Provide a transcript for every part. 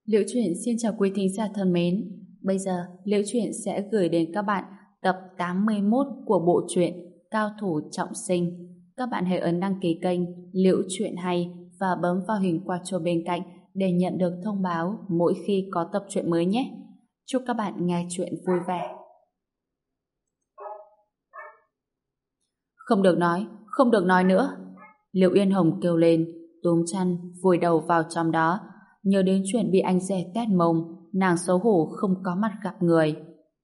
Liễu Chuyện xin chào quý thính giả thân mến. Bây giờ, Liễu Chuyện sẽ gửi đến các bạn tập 81 của bộ truyện Cao thủ trọng sinh. Các bạn hãy ấn đăng ký kênh Liễu Chuyện Hay và bấm vào hình quả chuông bên cạnh để nhận được thông báo mỗi khi có tập truyện mới nhé. Chúc các bạn nghe chuyện vui vẻ. Không được nói nữa. Liễu Yên Hồng kêu lên, túm chăn, vùi đầu vào trong đó. Nhớ đến chuyện bị anh rể tét mông, nàng xấu hổ không có mặt gặp người.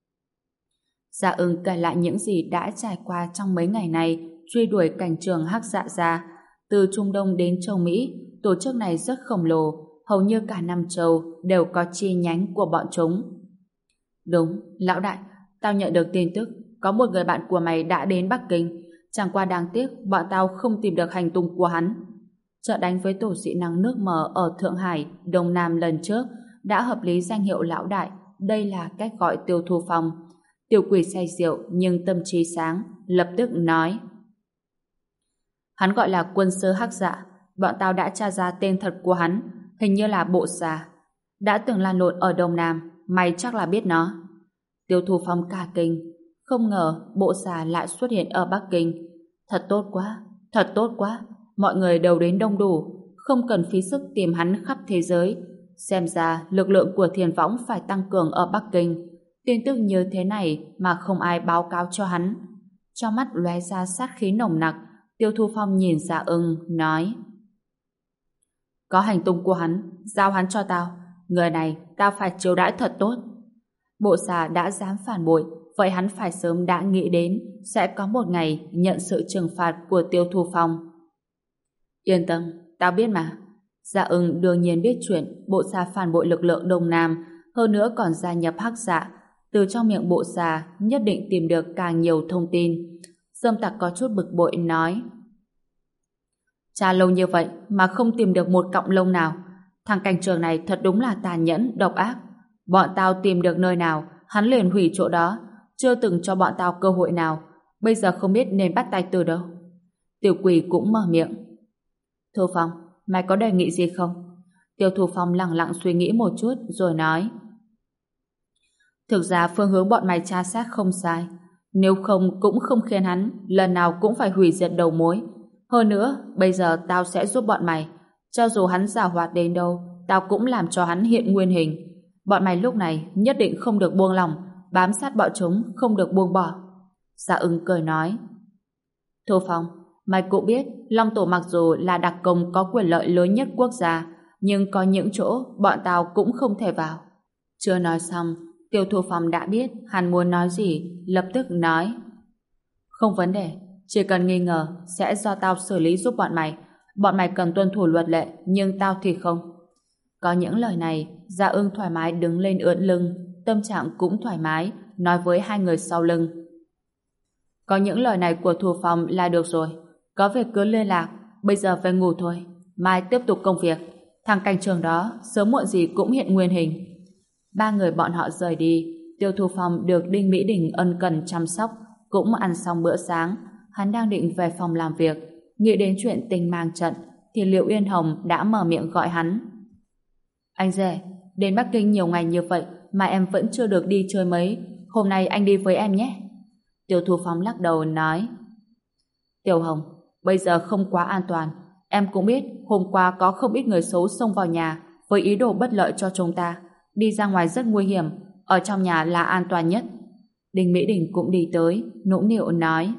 Dạ Ưng kể lại những gì đã trải qua trong mấy ngày này truy đuổi cảnh trường Hắc Dạ gia. Từ Trung Đông đến châu Mỹ, tổ chức này rất khổng lồ, hầu như cả năm châu đều có chi nhánh của bọn chúng. Đúng, lão đại, tao nhận được tin tức có một người bạn của mày đã đến Bắc Kinh, chẳng qua đáng tiếc bọn tao không tìm được hành tung của hắn. Trận đánh với tổ sĩ năng nước mờ ở Thượng Hải, Đông Nam lần trước đã hợp lý danh hiệu lão đại, đây là cách gọi Tiêu Thu Phong. Tiểu quỷ say rượu nhưng tâm trí sáng, lập tức nói: hắn gọi là quân sư Hắc Dạ, bọn tao đã tra ra tên thật của hắn, hình như là Bộ Xà, đã từng lan lộn ở Đông Nam, mày chắc là biết nó. Tiêu Thu Phong cả kinh, không ngờ Bộ Xà lại xuất hiện ở Bắc Kinh. Thật tốt quá, mọi người đều đến đông đủ, không cần phí sức tìm hắn khắp thế giới. Xem ra lực lượng của Thiền Võng phải tăng cường ở Bắc Kinh. Tin tức như thế này mà không ai báo cáo cho hắn. Trong mắt lóe ra sát khí nồng nặc, Tiêu Thu Phong nhìn Dạ Ưng, nói: có hành tung của hắn, giao hắn cho tao. Người này tao phải chiêu đãi thật tốt. Bộ Xà đã dám phản bội, vậy hắn phải sớm đã nghĩ đến sẽ có một ngày nhận sự trừng phạt của Tiêu Thu Phong. Yên tâm, tao biết mà. Dạ Ưng đương nhiên biết chuyện Bộ Xà phản bội lực lượng Đông Nam, hơn nữa còn gia nhập Hắc Dạ. Từ trong miệng Bộ Xà nhất định tìm được càng nhiều thông tin. Dâm Tặc có chút bực bội nói: tra lâu như vậy mà không tìm được một cọng lông nào. Thằng cảnh trường này thật đúng là tàn nhẫn, độc ác. Bọn tao tìm được nơi nào, hắn liền hủy chỗ đó, chưa từng cho bọn tao cơ hội nào. Bây giờ không biết nên bắt tay từ đâu. Tiểu quỷ cũng mở miệng: Thu Phong, mày có đề nghị gì không? Tiêu Thu Phong lặng lặng suy nghĩ một chút rồi nói: thực ra phương hướng bọn mày tra xét không sai, nếu không cũng không khiến hắn lần nào cũng phải hủy diệt đầu mối. Hơn nữa, bây giờ tao sẽ giúp bọn mày, cho dù hắn giàu hoạt đến đâu, tao cũng làm cho hắn hiện nguyên hình. Bọn mày lúc này nhất định không được buông lỏng, bám sát bọn chúng, không được buông bỏ. Dạ Ưng cười nói: Thu Phong, mày cũng biết Long Tổ mặc dù là đặc công có quyền lợi lớn nhất quốc gia, nhưng có những chỗ bọn tao cũng không thể vào. Chưa nói xong, Tiêu Thu Phong đã biết hắn muốn nói gì, lập tức nói: không vấn đề, chỉ cần nghi ngờ sẽ do tao xử lý giúp bọn mày. Bọn mày cần tuân thủ luật lệ, nhưng tao thì không. Có những lời này, Dạ Ưng thoải mái đứng lên ưỡn lưng, tâm trạng cũng thoải mái, nói với hai người sau lưng: có những lời này của Thu Phong là được rồi, có việc cứ liên lạc, bây giờ về ngủ thôi, mai tiếp tục công việc. Thằng cảnh trường đó sớm muộn gì cũng hiện nguyên hình. Ba người bọn họ rời đi. Tiêu Thu Phong được Đinh Mỹ Đình ân cần chăm sóc, cũng ăn xong bữa sáng. Hắn đang định về phòng làm việc, nghĩ đến chuyện tình mang trận thì Liễu Yên Hồng đã mở miệng gọi hắn: anh rể, đến Bắc Kinh nhiều ngày như vậy mà em vẫn chưa được đi chơi mấy, hôm nay anh đi với em nhé. Tiêu Thu Phong lắc đầu nói: Tiểu Hồng, bây giờ không quá an toàn. Em cũng biết hôm qua có không ít người xấu xông vào nhà với ý đồ bất lợi cho chúng ta. Đi ra ngoài rất nguy hiểm, ở trong nhà là an toàn nhất. Đinh Mỹ Đình cũng đi tới, nũng nịu nói: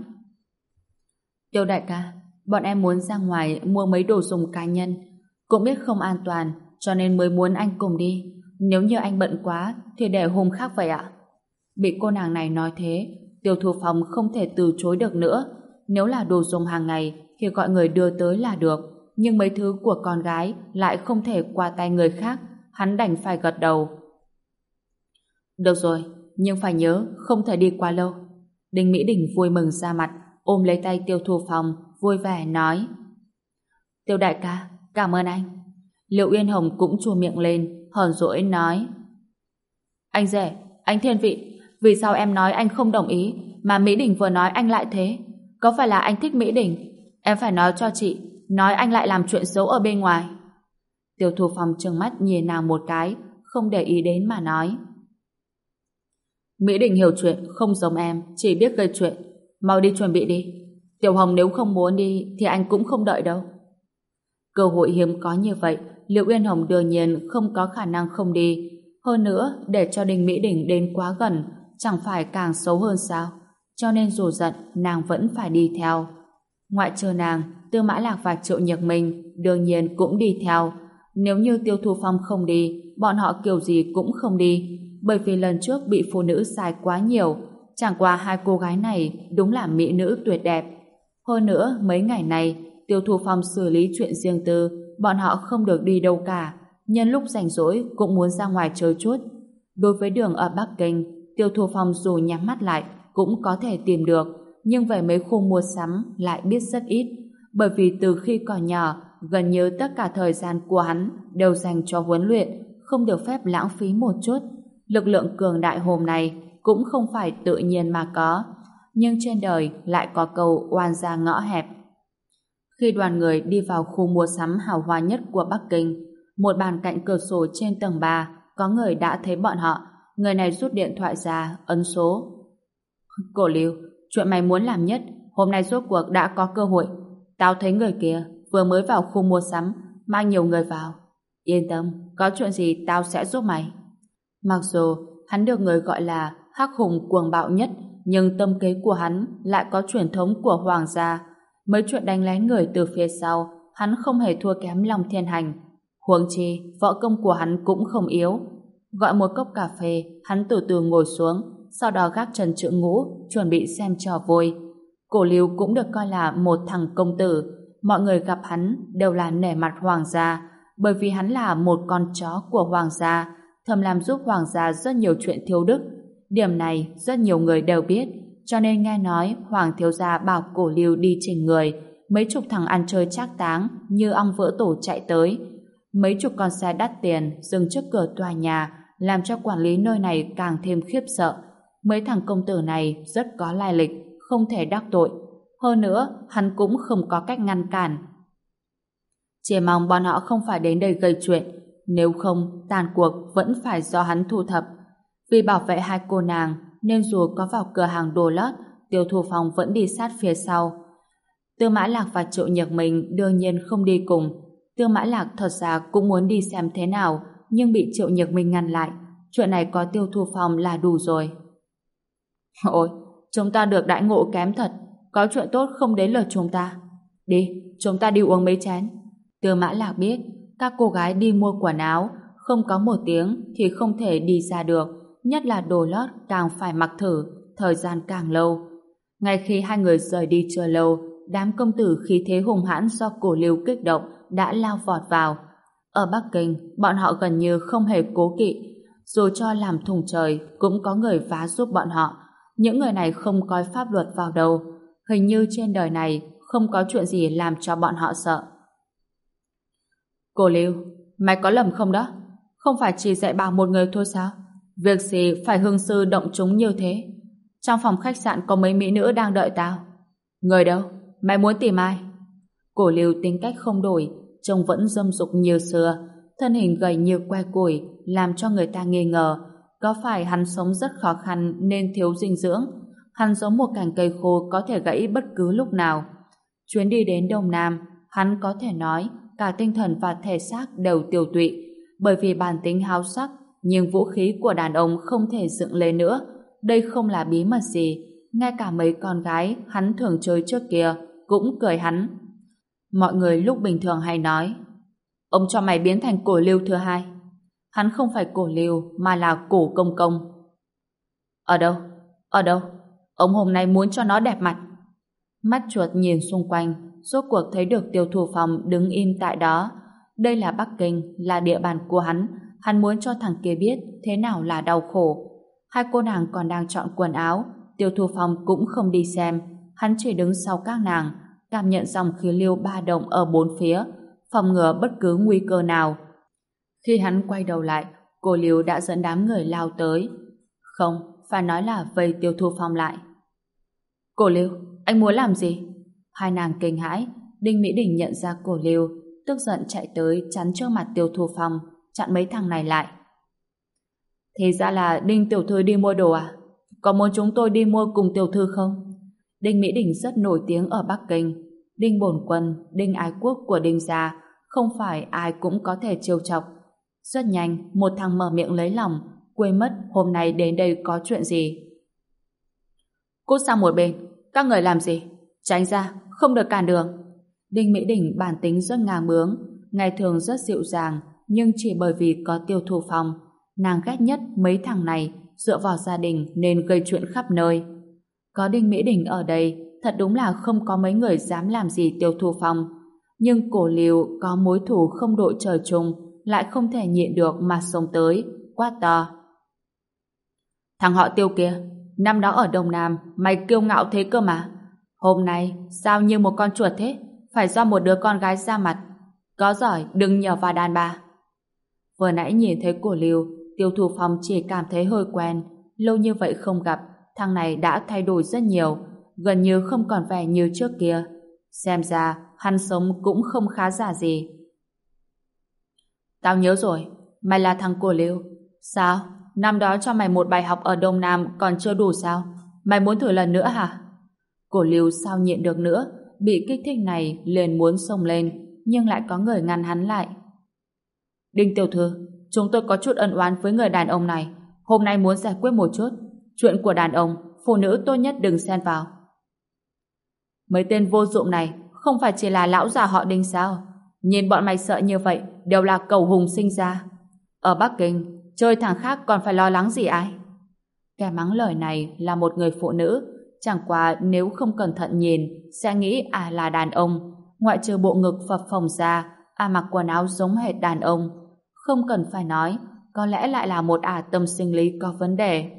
Tiêu đại ca, bọn em muốn ra ngoài mua mấy đồ dùng cá nhân, cũng biết không an toàn, cho nên mới muốn anh cùng đi. Nếu như anh bận quá thì để hôm khác vậy ạ. Bị cô nàng này nói thế, Tiêu Thu Phong không thể từ chối được nữa. Nếu là đồ dùng hàng ngày thì gọi người đưa tới là được, nhưng mấy thứ của con gái lại không thể qua tay người khác. Hắn đành phải gật đầu. Được rồi, nhưng phải nhớ không thể đi quá lâu. Đinh Mỹ Đình vui mừng ra mặt, ôm lấy tay Tiêu Thu Phong, vui vẻ nói: Tiêu đại ca, cảm ơn anh. Liễu Yên Hồng cũng chua miệng lên, hờn dỗi nói: anh rể, anh thiên vị, vì sao em nói anh không đồng ý mà Mỹ Đình vừa nói anh lại thế? Có phải là anh thích Mỹ Đình? Em phải nói cho chị, nói anh lại làm chuyện xấu ở bên ngoài. Tiêu Thu Phong trừng mắt nhìn nàng một cái, không để ý đến mà nói. Mỹ Đình hiểu chuyện, không giống em, chỉ biết gây chuyện. Mau đi chuẩn bị đi. Tiểu Hồng nếu không muốn đi thì anh cũng không đợi đâu. Cơ hội hiếm có như vậy, Liệu Uyên Hồng đương nhiên không có khả năng không đi. Hơn nữa, để cho Đinh Mỹ Đình đến quá gần, chẳng phải càng xấu hơn sao? Cho nên dù giận, nàng vẫn phải đi theo. Ngoại trừ nàng, Tư Mã Lạc và Triệu Nhược Minh đương nhiên cũng đi theo. Nếu như Tiêu Thu Phong không đi, bọn họ kiểu gì cũng không đi, bởi vì lần trước bị phụ nữ sai quá nhiều. Chẳng qua hai cô gái này đúng là mỹ nữ tuyệt đẹp. Hơn nữa, mấy ngày này, Tiêu Thu Phong xử lý chuyện riêng tư, bọn họ không được đi đâu cả. Nhân lúc rảnh rỗi cũng muốn ra ngoài chơi chút. Đối với đường ở Bắc Kinh, Tiêu Thu Phong dù nhắm mắt lại cũng có thể tìm được, nhưng về mấy khu mua sắm lại biết rất ít, bởi vì từ khi còn nhỏ, gần như tất cả thời gian của hắn đều dành cho huấn luyện, không được phép lãng phí một chút. Lực lượng cường đại hôm nay cũng không phải tự nhiên mà có, nhưng trên đời lại có câu oan gia ngõ hẹp. Khi đoàn người đi vào khu mua sắm hào hoa nhất của Bắc Kinh, một bàn cạnh cửa sổ trên tầng 3 có người đã thấy bọn họ. Người này rút điện thoại ra, ấn số. Cổ Lưu, chuyện mày muốn làm nhất, hôm nay rốt cuộc đã có cơ hội. Tao thấy người kia vừa mới vào khu mua sắm, mang nhiều người vào. Yên tâm, có chuyện gì tao sẽ giúp mày. Mặc dù hắn được người gọi là hắc hùng cuồng bạo nhất, nhưng tâm kế của hắn lại có truyền thống của hoàng gia. Mấy chuyện đánh lén người từ phía sau, hắn không hề thua kém Long Thiên Hành. Huống chi, võ công của hắn cũng không yếu. Gọi một cốc cà phê, hắn từ từ ngồi xuống, sau đó gác chân chữ ngũ, chuẩn bị xem trò vui. Cổ Lưu cũng được coi là một thằng công tử. Mọi người gặp hắn đều là nể mặt hoàng gia, bởi vì hắn là một con chó của hoàng gia, thầm làm giúp hoàng gia rất nhiều chuyện thiếu đức. Điểm này rất nhiều người đều biết, cho nên nghe nói hoàng thiếu gia bảo Cổ Lưu đi chỉnh người, mấy chục thằng ăn chơi trác táng như ong vỡ tổ chạy tới. Mấy chục con xe đắt tiền dừng trước cửa tòa nhà, làm cho quản lý nơi này càng thêm khiếp sợ. Mấy thằng công tử này rất có lai lịch, không thể đắc tội. Hơn nữa, hắn cũng không có cách ngăn cản. Chỉ mong bọn họ không phải đến đây gây chuyện, nếu không, tàn cuộc vẫn phải do hắn thu thập. Vì bảo vệ hai cô nàng, nên dù có vào cửa hàng đồ lót, Tiêu Thu Phong vẫn đi sát phía sau. Tư Mã Lạc và Triệu Nhược Minh đương nhiên không đi cùng. Tư Mã Lạc thật ra cũng muốn đi xem thế nào, nhưng bị Triệu Nhược Minh ngăn lại. Chuyện này có Tiêu Thu Phong là đủ rồi. Ôi, chúng ta được đãi ngộ kém thật, có chuyện tốt không đến lượt chúng ta. Đi, chúng ta đi uống mấy chén. Tư Mã Lạc biết, các cô gái đi mua quần áo, không có một tiếng thì không thể đi ra được, nhất là đồ lót càng phải mặc thử, thời gian càng lâu. Ngay khi hai người rời đi chưa lâu, đám công tử khí thế hùng hãn do Cổ Lưu kích động đã lao vọt vào. Ở Bắc Kinh, bọn họ gần như không hề cố kỵ, dù cho làm thùng trời cũng có người vá giúp bọn họ. Những người này không coi pháp luật vào đâu, hình như trên đời này không có chuyện gì làm cho bọn họ sợ. Cổ Lưu, mày có lầm không đó? Không phải chỉ dạy bảo một người thôi sao? Việc gì phải hương sư động chúng như thế? Trong phòng khách sạn có mấy mỹ nữ đang đợi tao. Người đâu? Mày muốn tìm ai? Cổ Lưu tính cách không đổi, trông vẫn dâm dục như xưa, thân hình gầy như que củi, làm cho người ta nghi ngờ có phải hắn sống rất khó khăn nên thiếu dinh dưỡng. Hắn giống một cành cây khô có thể gãy bất cứ lúc nào. Chuyến đi đến Đông Nam, hắn có thể nói cả tinh thần và thể xác đều tiêu tụy, bởi vì bản tính háo sắc, nhưng vũ khí của đàn ông không thể dựng lên nữa. Đây không là bí mật gì, ngay cả mấy con gái hắn thường chơi trước kia cũng cười hắn. Mọi người lúc bình thường hay nói, ông cho mày biến thành Cổ Lưu thứ hai. Hắn không phải Cổ Lưu mà là Cổ Công Công. Ở đâu? Ở đâu? Ông hôm nay muốn cho nó đẹp mặt. Mắt chuột nhìn xung quanh, rốt cuộc thấy được Tiêu Thu Phong đứng im tại đó. Đây là Bắc Kinh, là địa bàn của hắn muốn cho thằng kia biết thế nào là đau khổ. Hai cô nàng còn đang chọn quần áo, Tiêu Thu Phong cũng không đi xem, hắn chỉ đứng sau các nàng, cảm nhận dòng khí lưu ba động ở bốn phía, phòng ngừa bất cứ nguy cơ nào. Khi hắn quay đầu lại, Cổ Lưu đã dẫn đám người lao tới. Không, phải nói là vây Tiêu Thu Phong lại. Cổ Lưu, anh muốn làm gì? Hai nàng kinh hãi. Đinh Mỹ Đình nhận ra Cổ Lưu, tức giận chạy tới chắn trước mặt Tiêu Thu Phong, chặn mấy thằng này lại. Thì ra là Đinh tiểu thư đi mua đồ à? Có muốn chúng tôi đi mua cùng tiểu thư không? Đinh Mỹ Đình rất nổi tiếng ở Bắc Kinh. Đinh Bổn Quân, Đinh Ái Quốc của Đinh gia không phải ai cũng có thể trêu chọc. Rất nhanh, một thằng mở miệng lấy lòng, quên mất hôm nay đến đây có chuyện gì. Cút sang một bên, các người làm gì? Tránh ra, không được cản đường. Đinh Mỹ Đình bản tính rất ngang bướng, ngày thường rất dịu dàng, nhưng chỉ bởi vì có Tiêu Thu Phong, nàng ghét nhất mấy thằng này dựa vào gia đình nên gây chuyện khắp nơi. Có Đinh Mỹ Đình ở đây, thật đúng là không có mấy người dám làm gì Tiêu Thu Phong. Nhưng Cổ Liêu có mối thù không đội trời chung, lại không thể nhịn được mà xông tới, quát to. Thằng họ Tiêu kia, năm đó ở Đông Nam, mày kiêu ngạo thế cơ mà. Hôm nay, sao như một con chuột thế? Phải do một đứa con gái ra mặt. Có giỏi, đừng nhờ vào đàn bà. Vừa nãy nhìn thấy Cổ Liêu, Tiêu Thu Phong chỉ cảm thấy hơi quen. Lâu như vậy không gặp, thằng này đã thay đổi rất nhiều, gần như không còn vẻ như trước kia. Xem ra, hắn sống cũng không khá giả gì. Tao nhớ rồi, mày là thằng Cổ Liêu. Sao? Năm đó cho mày một bài học ở Đông Nam còn chưa đủ sao? Mày muốn thử lần nữa hả? Cổ Liêu sao nhịn được nữa, bị kích thích này liền muốn xông lên, nhưng lại có người ngăn hắn lại. Đinh tiểu thư, chúng tôi có chút ân oán với người đàn ông này, hôm nay muốn giải quyết một chút. Chuyện của đàn ông, phụ nữ tốt nhất đừng xen vào. Mấy tên vô dụng này không phải chỉ là lão già họ Đinh sao? Nhìn bọn mày sợ như vậy đều là cẩu hùng sinh ra. Ở Bắc Kinh, chơi thằng khác còn phải lo lắng gì ai? Kẻ mắng lời này là một người phụ nữ, chẳng qua nếu không cẩn thận nhìn sẽ nghĩ là đàn ông, ngoại trừ bộ ngực phập phồng ra, mặc quần áo giống hệt đàn ông. Không cần phải nói, có lẽ lại là một tâm sinh lý có vấn đề.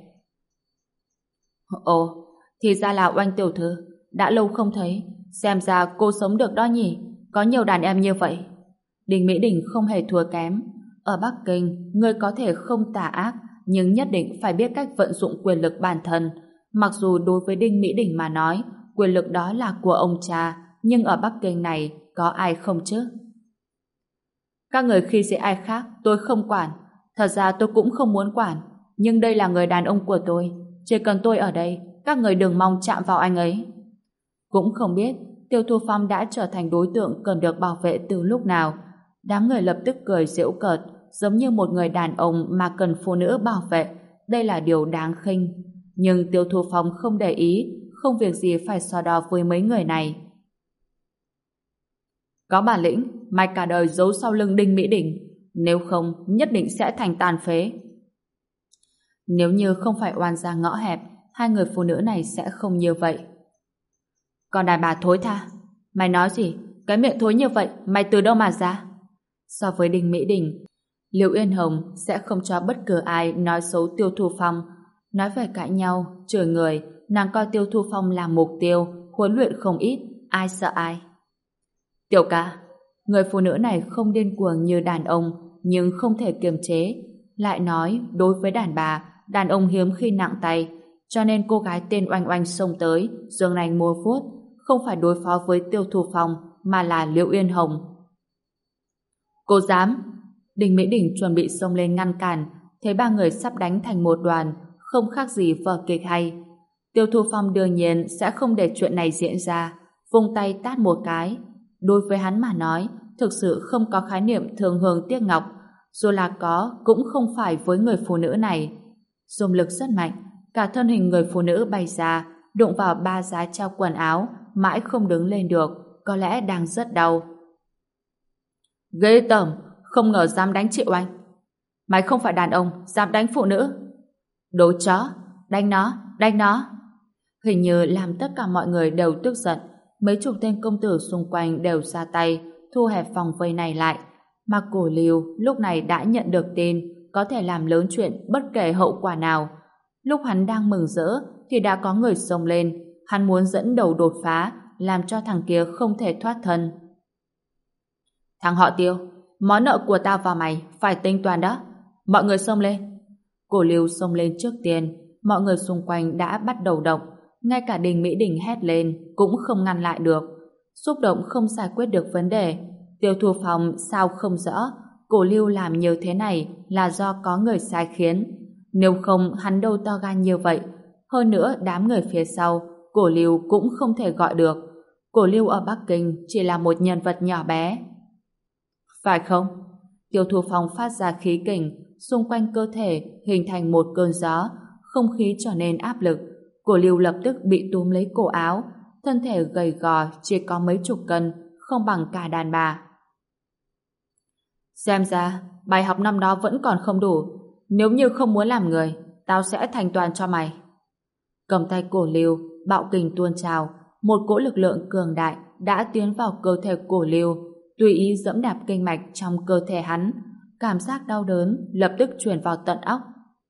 Ồ, thì ra là Oanh tiểu thư, đã lâu không thấy, xem ra cô sống được đó nhỉ, có nhiều đàn em như vậy. Đinh Mỹ Đình không hề thua kém. Ở Bắc Kinh, người có thể không tà ác, nhưng nhất định phải biết cách vận dụng quyền lực bản thân. Mặc dù đối với Đinh Mỹ Đình mà nói, quyền lực đó là của ông cha, nhưng ở Bắc Kinh này có ai không chứ? Các người khi dễ ai khác, tôi không quản. Thật ra tôi cũng không muốn quản, nhưng đây là người đàn ông của tôi. Chỉ cần tôi ở đây, các người đừng mong chạm vào anh ấy. Cũng không biết Tiêu Thu Phong đã trở thành đối tượng cần được bảo vệ từ lúc nào. Đám người lập tức cười giễu cợt, giống như một người đàn ông mà cần phụ nữ bảo vệ. Đây là điều đáng khinh. Nhưng Tiêu Thu Phong không để ý, không việc gì phải so đo với mấy người này. Có bản lĩnh, mày cả đời giấu sau lưng Đinh Mỹ Đình. Nếu không, nhất định sẽ thành tàn phế. Nếu như không phải oan gia ngõ hẹp, hai người phụ nữ này sẽ không như vậy. Còn đàn bà thối tha, mày nói gì? Cái miệng thối như vậy, mày từ đâu mà ra? So với Đinh Mỹ Đình, Liễu Yên Hồng sẽ không cho bất cứ ai nói xấu Tiêu Thu Phong. Nói về cãi nhau, chửi người, nàng coi Tiêu Thu Phong là mục tiêu, huấn luyện không ít, ai sợ ai. Tiểu ca, người phụ nữ này không điên cuồng như đàn ông, nhưng không thể kiềm chế. Lại nói, đối với đàn bà, đàn ông hiếm khi nặng tay, cho nên cô gái tên Oanh Oanh xông tới, giương nanh mua vuốt, không phải đối phó với Tiêu Thu Phong, mà là Liễu Yên Hồng. Cô dám? Đinh Mỹ Đình chuẩn bị xông lên ngăn cản, thấy ba người sắp đánh thành một đoàn, không khác gì vở kịch hay. Tiêu Thu Phong đương nhiên sẽ không để chuyện này diễn ra, vung tay tát một cái. Đối với hắn mà nói, thực sự không có khái niệm thường hương tiếc ngọc, dù là có cũng không phải với người phụ nữ này. Dùng lực rất mạnh, cả thân hình người phụ nữ bay ra, đụng vào ba giá treo quần áo, mãi không đứng lên được, có lẽ đang rất đau. Ghê tởm, không ngờ dám đánh chị Oanh. Mày không phải đàn ông, dám đánh phụ nữ. Đồ chó, đánh nó, đánh nó. Hình như làm tất cả mọi người đều tức giận, mấy chục tên công tử xung quanh đều ra tay, thu hẹp vòng vây này lại. Mà Cổ Liêu lúc này đã nhận được tin, có thể làm lớn chuyện bất kể hậu quả nào. Lúc hắn đang mừng rỡ, thì đã có người xông lên, hắn muốn dẫn đầu đột phá, làm cho thằng kia không thể thoát thân. Thằng họ Tiêu, món nợ của tao và mày phải tính toán đó. Mọi người xông lên. Cổ Liêu xông lên trước tiên, mọi người xung quanh đã bắt đầu động, ngay cả Đinh Mỹ Đình hét lên cũng không ngăn lại được. Xúc động không giải quyết được vấn đề. Tiêu Thu Phong sao không rõ, Cổ Liêu làm như thế này là do có người sai khiến. Nếu không hắn đâu to gan như vậy. Hơn nữa đám người phía sau, Cổ Lưu cũng không thể gọi được. Cổ Lưu ở Bắc Kinh chỉ là một nhân vật nhỏ bé. Phải không? Tiêu Thu Phong phát ra khí kình, xung quanh cơ thể hình thành một cơn gió, không khí trở nên áp lực. Cổ Lưu lập tức bị túm lấy cổ áo, thân thể gầy gò chỉ có mấy chục cân, không bằng cả đàn bà. Xem ra, bài học năm đó vẫn còn không đủ. Nếu như không muốn làm người, tao sẽ thành toàn cho mày. Cầm tay Cổ Lưu, bạo kình tuôn trào, một cỗ lực lượng cường đại đã tiến vào cơ thể Cổ Lưu, tùy ý dẫm đạp kinh mạch trong cơ thể hắn. Cảm giác đau đớn lập tức truyền vào tận óc.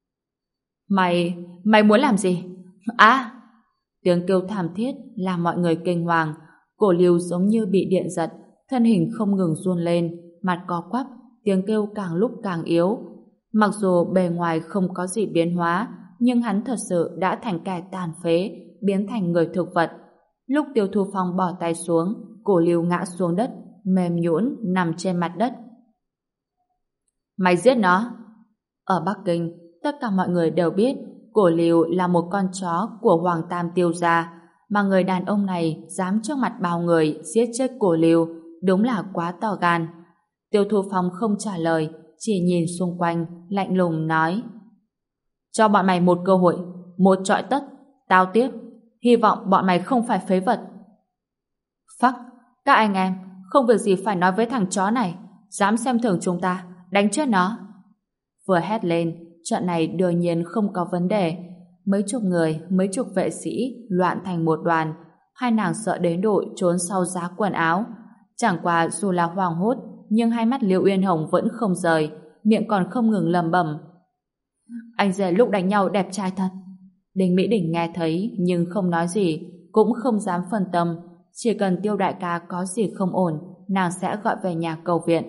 Mày muốn làm gì? À! Tiếng kêu thảm thiết làm mọi người kinh hoàng. Cổ Lưu giống như bị điện giật, thân hình không ngừng run lên, mặt co quắp, tiếng kêu càng lúc càng yếu. Mặc dù bề ngoài không có gì biến hóa, nhưng hắn thật sự đã thành kẻ tàn phế, biến thành người thực vật. Lúc Tiêu Thu Phong bỏ tay xuống, Cổ Lưu ngã xuống đất, mềm nhũn nằm trên mặt đất. Mày giết nó! Ở Bắc Kinh, tất cả mọi người đều biết Cổ Lưu là một con chó của Hoàng Tam Tiêu gia, mà người đàn ông này dám trước mặt bao người giết chết Cổ Lưu, đúng là quá to gan. Tiêu Thu Phong không trả lời, chỉ nhìn xung quanh, lạnh lùng nói: cho bọn mày một cơ hội, một trọi tất, tao tiếp, hy vọng bọn mày không phải phế vật. Phắc, các anh em, không việc gì phải nói với thằng chó này, dám xem thường chúng ta, đánh chết nó. Vừa hét lên, trận này đương nhiên không có vấn đề. Mấy chục người, mấy chục vệ sĩ loạn thành một đoàn, hai nàng sợ đến độ trốn sau giá quần áo. Chẳng qua dù là hoảng hốt, nhưng hai mắt Liễu Uyên Hồng vẫn không rời, miệng còn không ngừng lẩm bẩm: anh rể lúc đánh nhau đẹp trai thật. Đinh Mỹ Đình nghe thấy nhưng không nói gì, cũng không dám phân tâm. Chỉ cần Tiêu đại ca có gì không ổn, nàng sẽ gọi về nhà cầu viện.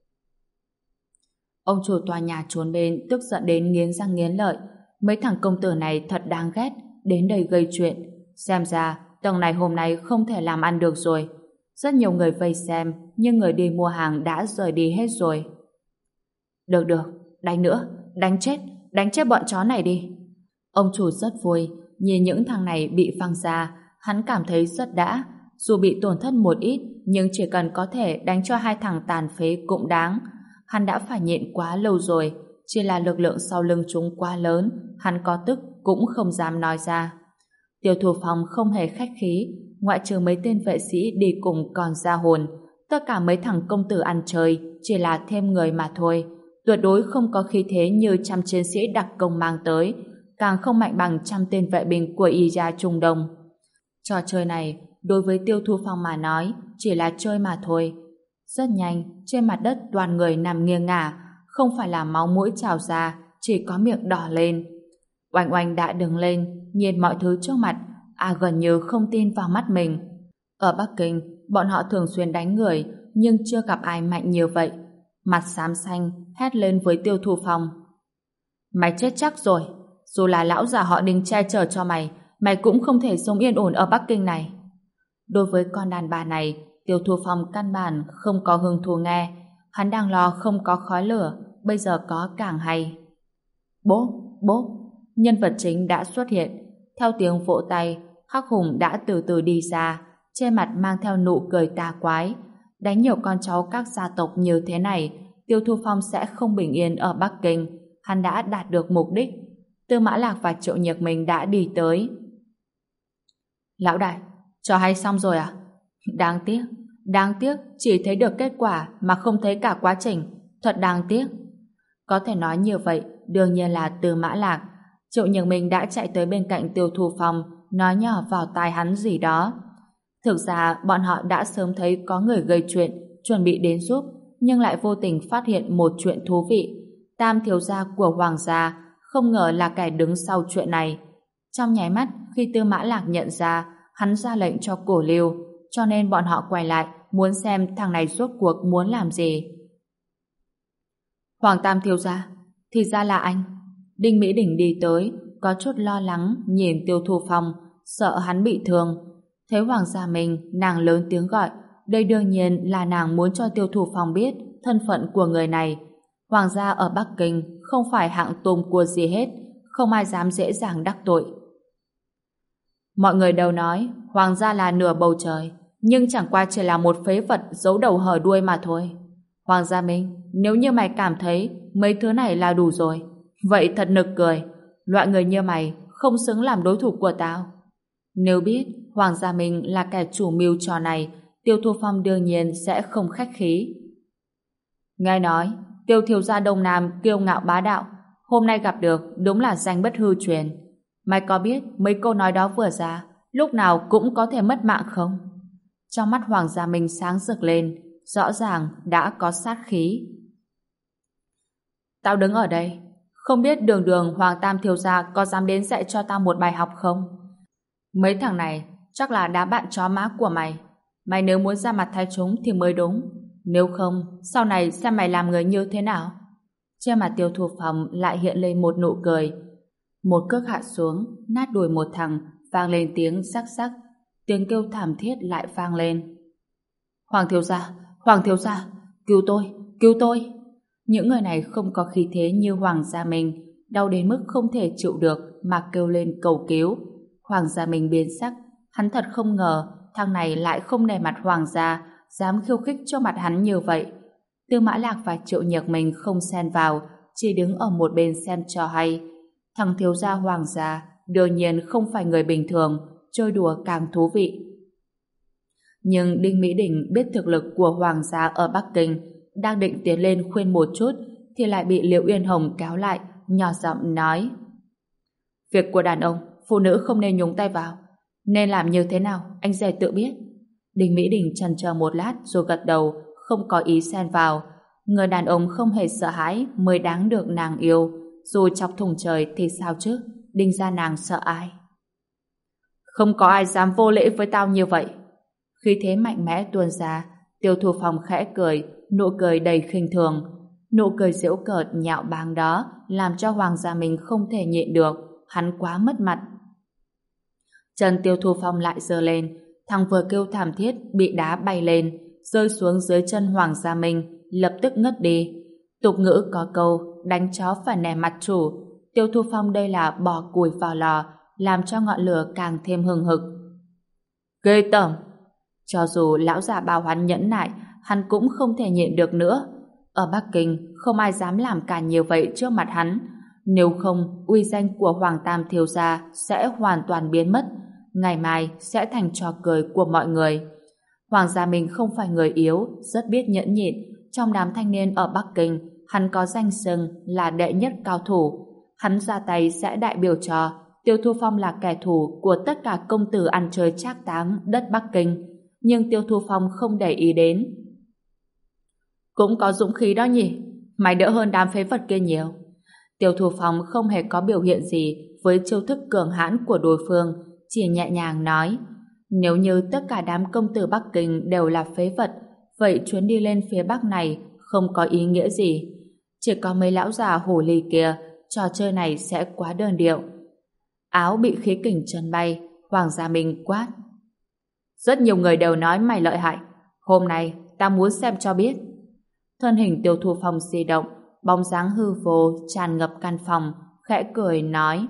Ông chủ tòa nhà trốn bên tức giận đến nghiến răng nghiến lợi. Mấy thằng công tử này thật đáng ghét, đến đây gây chuyện. Xem ra tầng này hôm nay không thể làm ăn được rồi. Rất nhiều người vây xem, nhưng người đi mua hàng đã rời đi hết rồi. Được, đánh nữa, đánh chết bọn chó này đi. Ông chủ rất vui, nhìn những thằng này bị văng ra, hắn cảm thấy rất đã. Dù bị tổn thất một ít, nhưng chỉ cần có thể đánh cho hai thằng tàn phế cũng đáng. Hắn đã phải nhịn quá lâu rồi, chỉ là lực lượng sau lưng chúng quá lớn, hắn có tức cũng không dám nói ra. Tiêu Thu Phong không hề khách khí, ngoại trừ mấy tên vệ sĩ đi cùng còn ra hồn. Tất cả mấy thằng công tử ăn chơi chỉ là thêm người mà thôi, tuyệt đối không có khí thế như trăm chiến sĩ đặc công mang tới, càng không mạnh bằng trăm tên vệ binh của Y gia Trung Đông. Trò chơi này đối với Tiêu Thu Phong mà nói chỉ là chơi mà thôi. Rất nhanh, trên mặt đất toàn người nằm nghiêng ngả, không phải là máu mũi trào ra, chỉ có miệng đỏ lên. Oanh Oanh đã đứng lên, nhìn mọi thứ trước mặt, gần như không tin vào mắt mình. Ở Bắc Kinh, bọn họ thường xuyên đánh người, nhưng chưa gặp ai mạnh như vậy. Mặt xám xanh, hét lên với Tiêu Thu Phong: mày chết chắc rồi, dù là lão già họ Đinh che chở cho mày, mày cũng không thể sống yên ổn ở Bắc Kinh này. Đối với con đàn bà này, Tiêu Thu Phong căn bản không có hứng thú nghe. Hắn đang lo không có khói lửa, bây giờ có càng hay. Bốp, nhân vật chính đã xuất hiện. Theo tiếng vỗ tay, Hắc Hùng đã từ từ đi ra, trên mặt mang theo nụ cười tà quái. Đánh nhiều con cháu các gia tộc như thế này, Tiêu Thu Phong sẽ không bình yên ở Bắc Kinh. Hắn đã đạt được mục đích. Tư Mã Lạc và Triệu Nhược Minh đã đi tới. Lão đại, trò hay xong rồi à? Đáng tiếc chỉ thấy được kết quả mà không thấy cả quá trình. Thật đáng tiếc. Có thể nói như vậy, đương nhiên là Tư Mã Lạc. Triệu Nhược Minh đã chạy tới bên cạnh Tiêu Thu Phong, nói nhỏ vào tai hắn gì đó. Thực ra bọn họ đã sớm thấy có người gây chuyện, chuẩn bị đến giúp, nhưng lại vô tình phát hiện một chuyện thú vị. Tam thiếu gia của Hoàng gia không ngờ là kẻ đứng sau chuyện này. Trong nháy mắt, khi Tư Mã Lạc nhận ra, hắn ra lệnh cho Cổ Lưu, cho nên bọn họ quay lại muốn xem thằng này rốt cuộc muốn làm gì. Hoàng Tam thiếu gia, thì ra là anh. Đinh Mỹ Đình đi tới, có chút lo lắng nhìn Tiêu Thu Phong, sợ hắn bị thương. Thấy Hoàng gia mình, nàng lớn tiếng gọi. Đây đương nhiên là nàng muốn cho Tiêu Thu Phong biết thân phận của người này. Hoàng gia ở Bắc Kinh không phải hạng tôm cua gì hết, không ai dám dễ dàng đắc tội. Mọi người đều nói hoàng gia là nửa bầu trời, nhưng chẳng qua chỉ là một phế vật giấu đầu hở đuôi mà thôi. Hoàng gia Minh, nếu như mày cảm thấy mấy thứ này là đủ rồi, vậy thật nực cười. Loại người như mày không xứng làm đối thủ của tao. Nếu biết Hoàng gia Minh là kẻ chủ mưu trò này, Tiêu Thu Phong đương nhiên sẽ không khách khí. Nghe nói Tiêu thiếu gia Đông Nam kiêu ngạo bá đạo, hôm nay gặp được đúng là danh bất hư truyền. Mày có biết mấy câu nói đó vừa ra lúc nào cũng có thể mất mạng không? Trong mắt Hoàng gia Minh sáng rực lên, rõ ràng đã có sát khí. Tao đứng ở đây, không biết đường đường Hoàng Tam thiếu gia có dám đến dạy cho tao một bài học không? Mấy thằng này chắc là đá bạn chó má của mày. Mày nếu muốn ra mặt thay chúng thì mới đúng. Nếu không, sau này xem mày làm người như thế nào. Trên mặt Tiêu Thu Phong lại hiện lên một nụ cười. Một cước hạ xuống, nát đùi một thằng, vang lên tiếng sắc sắc. Tiếng kêu thảm thiết lại vang lên. Hoàng thiếu gia, cứu tôi, cứu tôi. Những người này không có khí thế như Hoàng gia Minh, đau đến mức không thể chịu được mà kêu lên cầu cứu. Hoàng gia Minh biến sắc, hắn thật không ngờ thằng này lại không nể mặt Hoàng gia, dám khiêu khích cho mặt hắn như vậy. Tư Mã Lạc và Triệu Nhược Minh không xen vào, chỉ đứng ở một bên xem cho hay. Thằng thiếu gia Hoàng gia đương nhiên không phải người bình thường, chơi đùa càng thú vị. Nhưng Đinh Mỹ Đình biết thực lực của Hoàng gia ở Bắc Kinh, đang định tiến lên khuyên một chút thì lại bị Liễu Uyên Hồng kéo lại, nhỏ giọng nói: việc của đàn ông, phụ nữ không nên nhúng tay vào. Nên làm như thế nào, anh rể tự biết. Đinh Mỹ Đình chần chờ một lát rồi gật đầu, không có ý xen vào. Người đàn ông không hề sợ hãi mới đáng được nàng yêu. Dù chọc thủng trời thì sao chứ, Đinh gia nàng sợ ai? Không có ai dám vô lễ với tao như vậy. Khí thế mạnh mẽ tuôn ra, Tiêu Thu Phong khẽ cười, nụ cười đầy khinh thường. Nụ cười giễu cợt nhạo báng đó làm cho Hoàng gia mình không thể nhịn được, hắn quá mất mặt. Chân Tiêu Thu Phong lại giơ lên, thằng vừa kêu thảm thiết bị đá bay lên, rơi xuống dưới chân Hoàng gia Minh, lập tức ngất đi. Tục ngữ có câu đánh chó phải nể mặt chủ. Tiêu Thu Phong đây là bỏ củi vào lò, làm cho ngọn lửa càng thêm hừng hực. Ghê tởm! Cho dù lão già bảo hắn nhẫn nại, hắn cũng không thể nhịn được nữa. Ở Bắc Kinh không ai dám làm càn nhiều vậy trước mặt hắn. Nếu không, uy danh của Hoàng Tam thiếu gia sẽ hoàn toàn biến mất, ngày mai sẽ thành trò cười của mọi người. Hoàng gia mình không phải người yếu, rất biết nhẫn nhịn. Trong đám thanh niên ở Bắc Kinh, hắn có danh xưng là đệ nhất cao thủ. Hắn ra tay sẽ đại biểu cho Tiêu Thu Phong là kẻ thù của tất cả công tử ăn chơi trác táng đất Bắc Kinh. Nhưng Tiêu Thu Phong không để ý đến. Cũng có dũng khí đó nhỉ, mày đỡ hơn đám phế vật kia nhiều. Tiêu Thu Phong không hề có biểu hiện gì với chiêu thức cường hãn của đối phương, chỉ nhẹ nhàng nói: nếu như tất cả đám công tử Bắc Kinh đều là phế vật, vậy chuyến đi lên phía Bắc này không có ý nghĩa gì. Chỉ có mấy lão già hồ ly kia, trò chơi này sẽ quá đơn điệu. Áo bị khí kình chân bay, Hoàng gia Minh quát: rất nhiều người đều nói mày lợi hại, hôm nay ta muốn xem cho biết. Thân hình Tiêu Thu Phong di động, bóng dáng hư vô tràn ngập căn phòng, khẽ cười nói: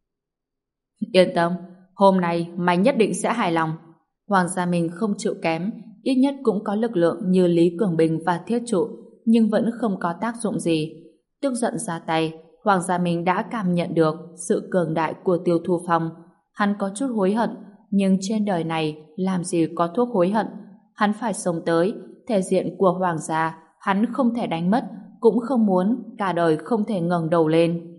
yên tâm, hôm nay mày nhất định sẽ hài lòng. Hoàng gia Minh không chịu kém, ít nhất cũng có lực lượng như Lý Cường Bình và Thiết Trụ, nhưng vẫn không có tác dụng gì. Tức giận ra tay, Hoàng gia Minh đã cảm nhận được sự cường đại của Tiêu Thu Phong. Hắn có chút hối hận, nhưng trên đời này làm gì có thuốc hối hận. Hắn phải sống tới, thể diện của Hoàng gia hắn không thể đánh mất, cũng không muốn cả đời không thể ngẩng đầu lên.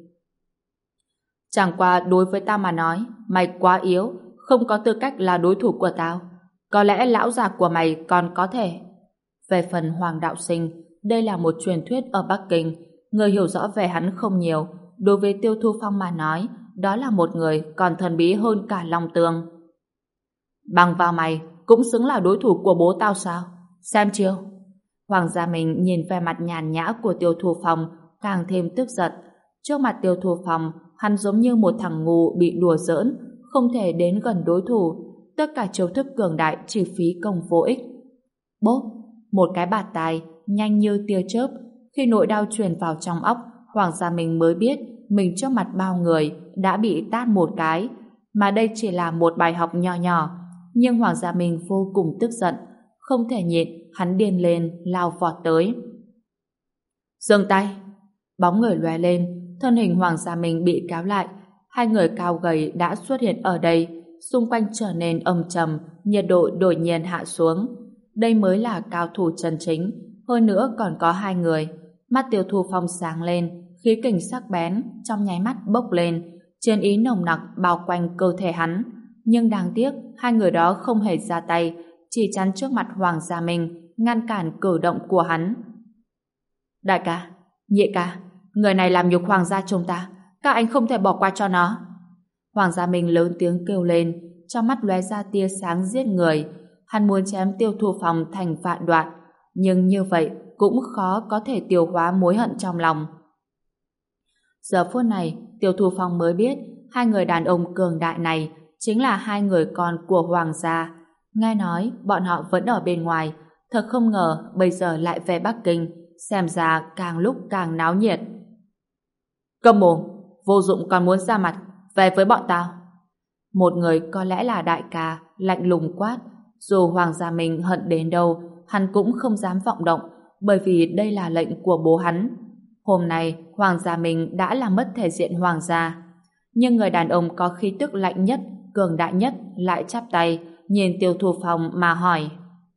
Chẳng qua đối với tao mà nói, mày quá yếu, không có tư cách là đối thủ của tao. Có lẽ lão già của mày còn có thể. Về phần Hoàng đạo sinh, đây là một truyền thuyết ở Bắc Kinh, người hiểu rõ về hắn không nhiều. Đối với Tiêu Thu Phong mà nói, đó là một người còn thần bí hơn cả Long Tường. Bằng vào mày cũng xứng là đối thủ của bố tao sao? Xem chiêu. Hoàng gia Minh nhìn vẻ mặt nhàn nhã của Tiêu Thu Phong càng thêm tức giận. Trước mặt Tiêu Thu Phong, hắn giống như một thằng ngu bị đùa giỡn, không thể đến gần đối thủ. Tất cả chiêu thức cường đại chỉ phí công vô ích. Bốp, một cái bạt tai nhanh như tia chớp. Khi nỗi đau truyền vào trong óc, Hoàng gia Minh mới biết mình trước mặt bao người đã bị tát một cái, mà đây chỉ là một bài học nho nhỏ. Nhưng Hoàng Gia Minh vô cùng tức giận, không thể nhịn, hắn điên lên, lao vọt tới. Dừng tay! Bóng người lóe lên, thân hình Hoàng Gia Minh bị kéo lại. Hai người cao gầy đã xuất hiện ở đây, xung quanh trở nên âm trầm, nhiệt độ đột nhiên hạ xuống. Đây mới là cao thủ chân chính, hơn nữa còn có hai người. Mắt Tiêu Thu Phong sáng lên, khí kình sắc bén trong nháy mắt bốc lên, chiến ý nồng nặc bao quanh cơ thể hắn. Nhưng đáng tiếc, hai người đó không hề ra tay, chỉ chắn trước mặt Hoàng Gia Minh, ngăn cản cử động của hắn. Đại ca, nhị ca, người này làm nhục Hoàng gia chúng ta, các anh không thể bỏ qua cho nó. Hoàng Gia Minh lớn tiếng kêu lên, trong mắt lóe ra tia sáng giết người. Hắn muốn chém Tiêu Thu Phong thành vạn đoạn, nhưng như vậy cũng khó có thể tiêu hóa mối hận trong lòng. Giờ phút này, Tiêu Thu Phong mới biết hai người đàn ông cường đại này chính là hai người con của Hoàng gia. Nghe nói bọn họ vẫn ở bên ngoài, thật không ngờ bây giờ lại về Bắc Kinh, xem ra càng lúc càng náo nhiệt. Câm mồm, vô dụng còn muốn ra mặt, về với bọn tao. Một người có lẽ là đại ca, lạnh lùng quát. Dù Hoàng Gia Minh hận đến đâu, hắn cũng không dám vọng động, bởi vì đây là lệnh của bố hắn. Hôm nay, Hoàng Gia Minh đã làm mất thể diện Hoàng gia. Nhưng người đàn ông có khí tức lạnh nhất, cường đại nhất lại chắp tay, nhìn Tiêu Thu Phong mà hỏi.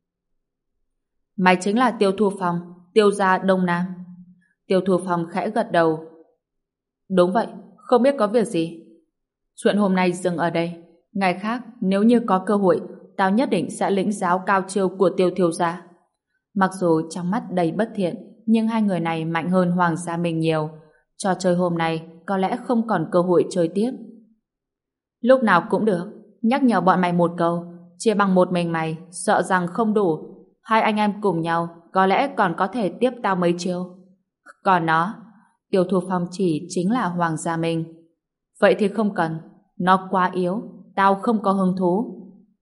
Mày chính là Tiêu Thu Phong, Tiêu gia Đông Nam. Tiêu Thu Phong khẽ gật đầu. Đúng vậy, không biết có việc gì. Chuyện hôm nay dừng ở đây. Ngày khác, nếu như có cơ hội, tao nhất định sẽ lĩnh giáo cao chiêu của Tiêu thiếu gia. Mặc dù trong mắt đầy bất thiện, nhưng hai người này mạnh hơn Hoàng Gia Minh nhiều. Trò chơi hôm nay có lẽ không còn cơ hội chơi tiếp. Lúc nào cũng được, nhắc nhở bọn mày một câu, chia bằng một mình mày, sợ rằng không đủ. Hai anh em cùng nhau, có lẽ còn có thể tiếp tao mấy chiêu. Còn nó, Tiêu Thu Phong chỉ chính là Hoàng Gia Minh. Vậy thì không cần, nó quá yếu, tao không có hứng thú.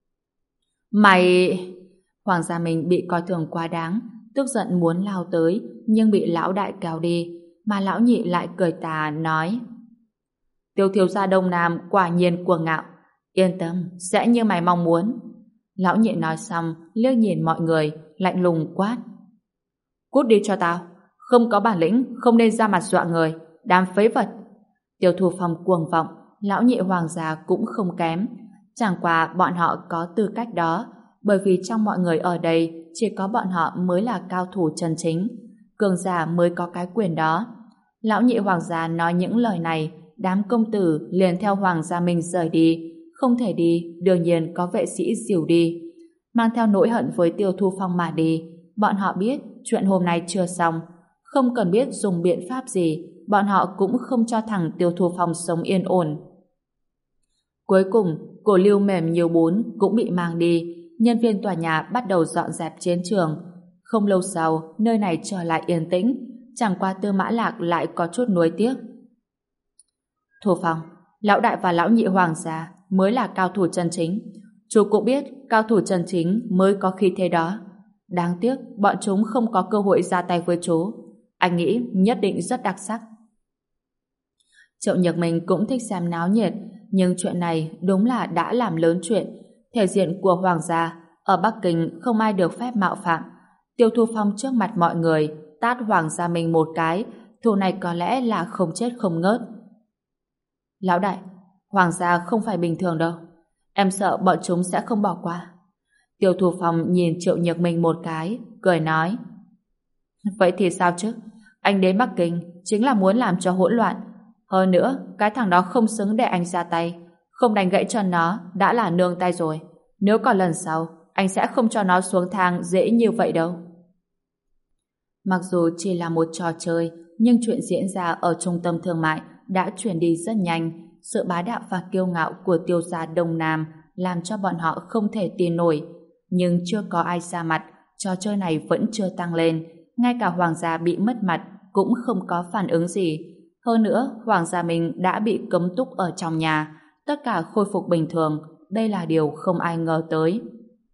Mày... Hoàng Gia Minh bị coi thường quá đáng, tức giận muốn lao tới, nhưng bị lão đại kéo đi, mà lão nhị lại cười tà nói: Tiêu thiếu gia Đông Nam quả nhiên cuồng ngạo, yên tâm, sẽ như mày mong muốn. Lão nhị nói xong, liếc nhìn mọi người, lạnh lùng quát: Cút đi cho tao, không có bản lĩnh, không nên ra mặt dọa người, đám phế vật. Tiêu Thu Phong cuồng vọng, lão nhị Hoàng gia cũng không kém, chẳng qua bọn họ có tư cách đó, bởi vì trong mọi người ở đây chỉ có bọn họ mới là cao thủ chân chính, cường giả mới có cái quyền đó. Lão nhị Hoàng gia nói những lời này, đám công tử liền theo Hoàng Gia Minh rời đi, không thể đi, đương nhiên có vệ sĩ dìu đi, mang theo nỗi hận với Tiêu Thu Phong mà đi. Bọn họ biết chuyện hôm nay chưa xong, không cần biết dùng biện pháp gì, bọn họ cũng không cho thằng Tiêu Thu Phong sống yên ổn. Cuối cùng, cổ lưu mềm nhiều bún cũng bị mang đi, nhân viên tòa nhà bắt đầu dọn dẹp chiến trường. Không lâu sau, nơi này trở lại yên tĩnh, chẳng qua Tư Mã Lạc lại có chút nuối tiếc. Thu Phong, lão đại và lão nhị Hoàng gia mới là cao thủ chân chính. Chú cũng biết cao thủ chân chính mới có khí thế đó. Đáng tiếc bọn chúng không có cơ hội ra tay với chú. Anh nghĩ nhất định rất đặc sắc. Triệu Nhược Minh cũng thích xem náo nhiệt, nhưng chuyện này đúng là đã làm lớn chuyện. Thể diện của Hoàng gia ở Bắc Kinh không ai được phép mạo phạm. Tiêu Thu Phong trước mặt mọi người tát Hoàng Gia Minh một cái, thù này có lẽ là không chết không ngớt. Lão đại, Hoàng gia không phải bình thường đâu. Em sợ bọn chúng sẽ không bỏ qua. Tiêu Thu Phong nhìn Triệu Nhược Minh một cái, cười nói: Vậy thì sao chứ? Anh đến Bắc Kinh chính là muốn làm cho hỗn loạn. Hơn nữa, cái thằng đó không xứng để anh ra tay. Không đánh gãy chân nó đã là nương tay rồi. Nếu còn lần sau, anh sẽ không cho nó xuống thang dễ như vậy đâu. Mặc dù chỉ là một trò chơi, nhưng chuyện diễn ra ở trung tâm thương mại đã chuyển đi rất nhanh. Sự bá đạo và kiêu ngạo của Tiêu gia Đông Nam làm cho bọn họ không thể tin nổi. Nhưng chưa có ai ra mặt, trò chơi này vẫn chưa tăng lên. Ngay cả Hoàng gia bị mất mặt cũng không có phản ứng gì. Hơn nữa, Hoàng gia mình đã bị cấm túc ở trong nhà. Tất cả khôi phục bình thường. Đây là điều không ai ngờ tới.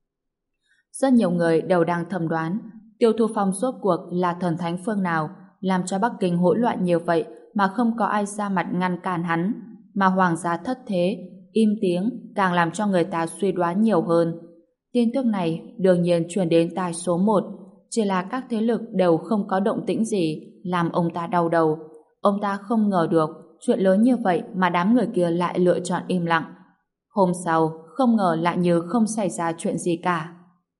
Rất nhiều người đều đang thầm đoán Tiêu Thu Phong rốt cuộc là thần thánh phương nào, làm cho Bắc Kinh hỗn loạn như vậy mà không có ai ra mặt ngăn cản hắn, mà hoàng gia thất thế, im tiếng càng làm cho người ta suy đoán nhiều hơn. Tin tức này đương nhiên truyền đến tai số một, chỉ là các thế lực đều không có động tĩnh gì, làm ông ta đau đầu. Ông ta không ngờ được chuyện lớn như vậy mà đám người kia lại lựa chọn im lặng. Hôm sau, không ngờ lại như không xảy ra chuyện gì cả.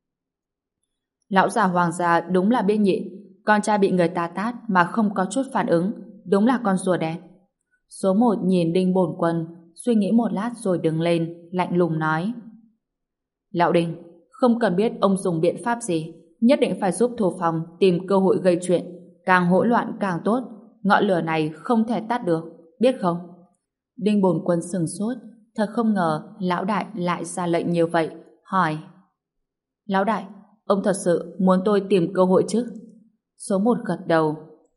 Lão già hoàng gia đúng là biết nhịn, con trai bị người ta tát mà không có chút phản ứng, đúng là con rùa đen. Số một nhìn Đinh Bổn Quân, suy nghĩ một lát rồi đứng lên, lạnh lùng nói: Lão Đinh, không cần biết ông dùng biện pháp gì, nhất định phải giúp Thủ Phong tìm cơ hội gây chuyện, càng hỗn loạn càng tốt, ngọn lửa này không thể tắt được, biết không? Đinh Bổn Quân sững sốt, thật không ngờ lão đại lại ra lệnh như vậy, hỏi: Lão đại, ông thật sự muốn tôi tìm cơ hội chứ? Số một gật đầu.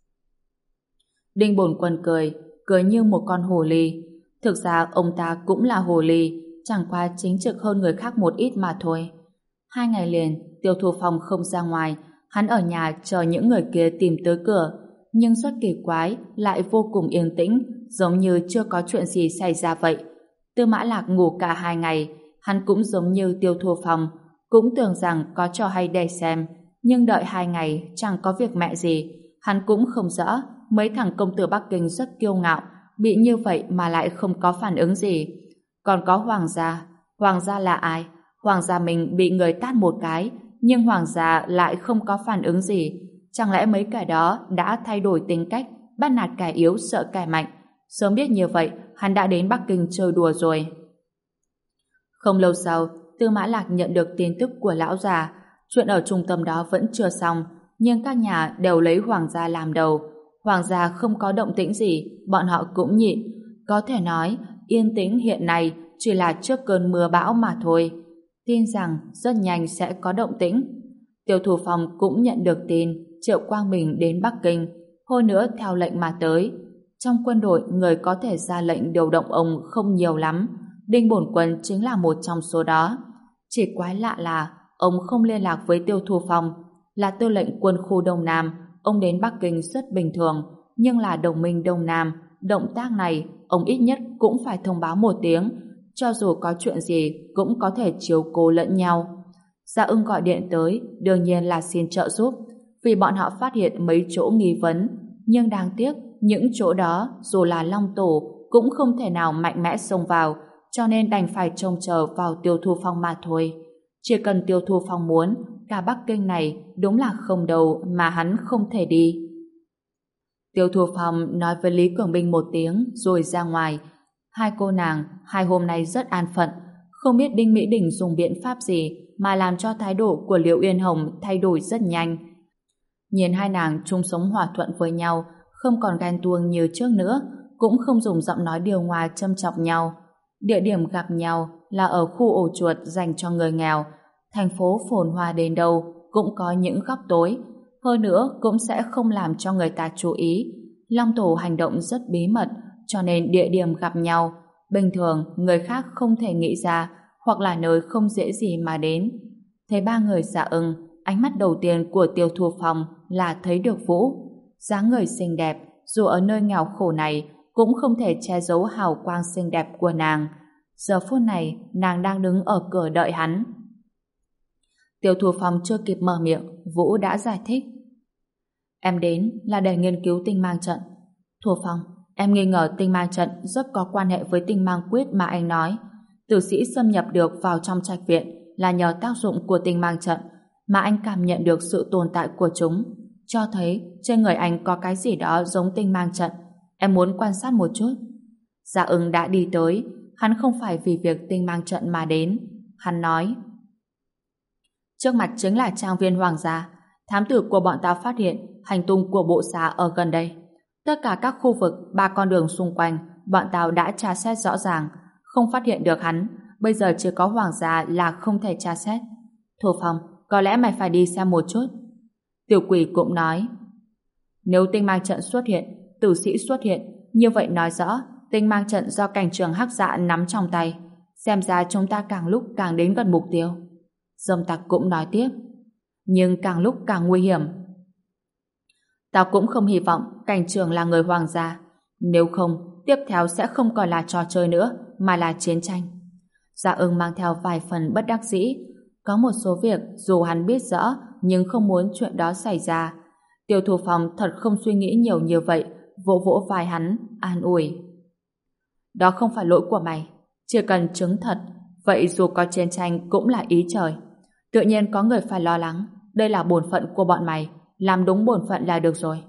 Đinh Bổn Quân cười, cười như một con hồ ly. Thực ra ông ta cũng là hồ ly, chẳng qua chính trực hơn người khác một ít mà thôi. 2 ngày liền, Tiêu Thu Phong không ra ngoài, hắn ở nhà chờ những người kia tìm tới cửa, nhưng rất kỳ quái, lại vô cùng yên tĩnh, giống như chưa có chuyện gì xảy ra vậy. Tư Mã Lạc ngủ cả 2 ngày, hắn cũng giống như Tiêu Thu Phong, cũng tưởng rằng có trò hay để xem, nhưng đợi 2 ngày chẳng có việc mẹ gì, hắn cũng không rõ mấy thằng công tử Bắc Kinh rất kiêu ngạo, bị như vậy mà lại không có phản ứng gì. Còn có Hoàng gia là ai? Hoàng gia mình bị người tát một cái, nhưng Hoàng gia lại không có phản ứng gì. Chẳng lẽ mấy kẻ đó đã thay đổi tính cách, bắt nạt kẻ yếu sợ kẻ mạnh? Sớm biết như vậy, hắn đã đến Bắc Kinh chơi đùa rồi. Không lâu sau, Tư Mã Lạc nhận được tin tức của lão già. Chuyện ở trung tâm đó vẫn chưa xong, nhưng các nhà đều lấy Hoàng gia làm đầu. Hoàng gia không có động tĩnh gì, bọn họ cũng nhịn. Có thể nói, yên tĩnh hiện nay chỉ là trước cơn mưa bão mà thôi. Tin rằng rất nhanh sẽ có động tĩnh. Tiêu Thủ Phong cũng nhận được tin Triệu Quang Bình đến Bắc Kinh, hồi nữa theo lệnh mà tới. Trong quân đội, người có thể ra lệnh điều động ông không nhiều lắm. Đinh Bổn Quân chính là một trong số đó. Chỉ quái lạ là ông không liên lạc với Tiêu Thủ Phong. Là tư lệnh quân khu Đông Nam, ông đến Bắc Kinh rất bình thường, nhưng là đồng minh Đông Nam, động tác này ông ít nhất cũng phải thông báo một tiếng, cho dù có chuyện gì cũng có thể chiếu cố lẫn nhau. Gia Ưng gọi điện tới, đương nhiên là xin trợ giúp, vì bọn họ phát hiện mấy chỗ nghi vấn, nhưng đáng tiếc những chỗ đó dù là Long Tổ cũng không thể nào mạnh mẽ xông vào, cho nên đành phải trông chờ vào Tiêu Thu Phong mà thôi. Chỉ cần Tiêu Thu Phong muốn, cả Bắc Kinh này đúng là không đâu mà hắn không thể đi. Tiêu Thu Phong nói với Lý Cường Binh một tiếng rồi ra ngoài. Hai cô nàng 2 hôm nay rất an phận, không biết Đinh Mỹ Đình dùng biện pháp gì mà làm cho thái độ của Liễu Yên Hồng thay đổi rất nhanh. Nhìn hai nàng chung sống hòa thuận với nhau, không còn ghen tuông như trước nữa, cũng không dùng giọng nói điều hòa châm chọc nhau. Địa điểm gặp nhau là ở khu ổ chuột dành cho người nghèo. Thành phố phồn hoa đến đâu cũng có những góc tối, hơn nữa cũng sẽ không làm cho người ta chú ý. Long Tổ hành động rất bí mật, cho nên địa điểm gặp nhau bình thường người khác không thể nghĩ ra, hoặc là nơi không dễ gì mà đến. Thấy 3 người Dạ Ưng, ánh mắt đầu tiên của Tiêu Thu Phong là thấy được Vũ. Dáng người xinh đẹp, dù ở nơi nghèo khổ này cũng không thể che giấu hào quang xinh đẹp của nàng. Giờ phút này nàng đang đứng ở cửa đợi hắn. Tiêu Thu Phong chưa kịp mở miệng, Vũ đã giải thích: Em đến là để nghiên cứu tinh mang trận. Thu Phong, em nghi ngờ tinh mang trận rất có quan hệ với tinh mang quyết mà anh nói. Tử sĩ xâm nhập được vào trong trạch viện là nhờ tác dụng của tinh mang trận, mà anh cảm nhận được sự tồn tại của chúng, cho thấy trên người anh có cái gì đó giống tinh mang trận. Em muốn quan sát một chút. Dạ Ưng đã đi tới, hắn không phải vì việc tinh mang trận mà đến. Hắn nói: Trước mặt chính là trang viên hoàng gia. Thám tử của bọn ta phát hiện hành tung của bộ xà ở gần đây. Tất cả các khu vực 3 con đường xung quanh bọn tao đã tra xét rõ ràng, không phát hiện được hắn. Bây giờ chỉ có hoàng gia là không thể tra xét. Thu Phong, có lẽ mày phải đi xem một chút. Tiểu Quỷ cũng nói: Nếu tinh mang trận xuất hiện, tử sĩ xuất hiện, như vậy nói rõ tinh mang trận do cảnh trường Hắc Dạ nắm trong tay. Xem ra chúng ta càng lúc càng đến gần mục tiêu. Dâm Tặc cũng nói tiếp: Nhưng càng lúc càng nguy hiểm. Tao cũng không hy vọng cảnh trường là người hoàng gia. Nếu không, tiếp theo sẽ không còn là trò chơi nữa, mà là chiến tranh. Dạ Ưng mang theo vài phần bất đắc dĩ. Có một số việc dù hắn biết rõ nhưng không muốn chuyện đó xảy ra. Tiêu Thu Phong thật không suy nghĩ nhiều như vậy, vỗ vỗ vai hắn, an ủi. Đó không phải lỗi của mày, chỉ cần chứng thật, vậy dù có chiến tranh cũng là ý trời. Tự nhiên có người phải lo lắng, đây là bổn phận của bọn mày, làm đúng bổn phận là được rồi.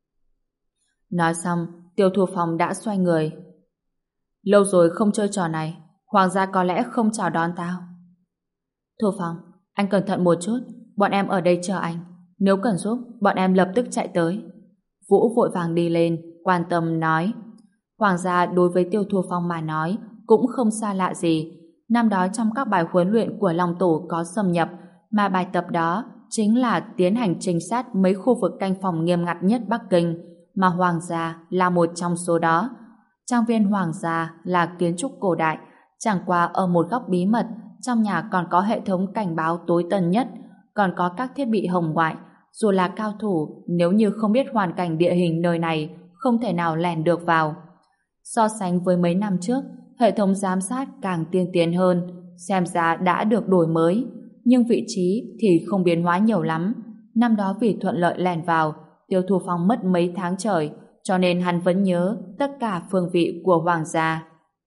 Nói xong, Tiêu Thu Phong đã xoay người. Lâu rồi không chơi trò này, Hoàng gia có lẽ không chào đón tao. Thu Phong, anh cẩn thận một chút, bọn em ở đây chờ anh. Nếu cần giúp, bọn em lập tức chạy tới. Vũ vội vàng đi lên, quan tâm nói. Hoàng gia đối với Tiêu Thu Phong mà nói cũng không xa lạ gì. Năm đó trong các bài huấn luyện của Long Tổ có xâm nhập, mà bài tập đó chính là tiến hành trinh sát mấy khu vực canh phòng nghiêm ngặt nhất Bắc Kinh, mà Hoàng gia là một trong số đó. Trang viên Hoàng gia là kiến trúc cổ đại, chẳng qua ở một góc bí mật, trong nhà còn có hệ thống cảnh báo tối tân nhất, còn có các thiết bị hồng ngoại. Dù là cao thủ, nếu như không biết hoàn cảnh địa hình nơi này, không thể nào lẻn được vào. So sánh với mấy năm trước, hệ thống giám sát càng tiên tiến hơn, xem ra đã được đổi mới, nhưng vị trí thì không biến hóa nhiều lắm. Năm đó vì thuận lợi lẻn vào, Tiêu Thu Phong mất mấy tháng trời, cho nên hắn vẫn nhớ tất cả phương vị của Hoàng gia.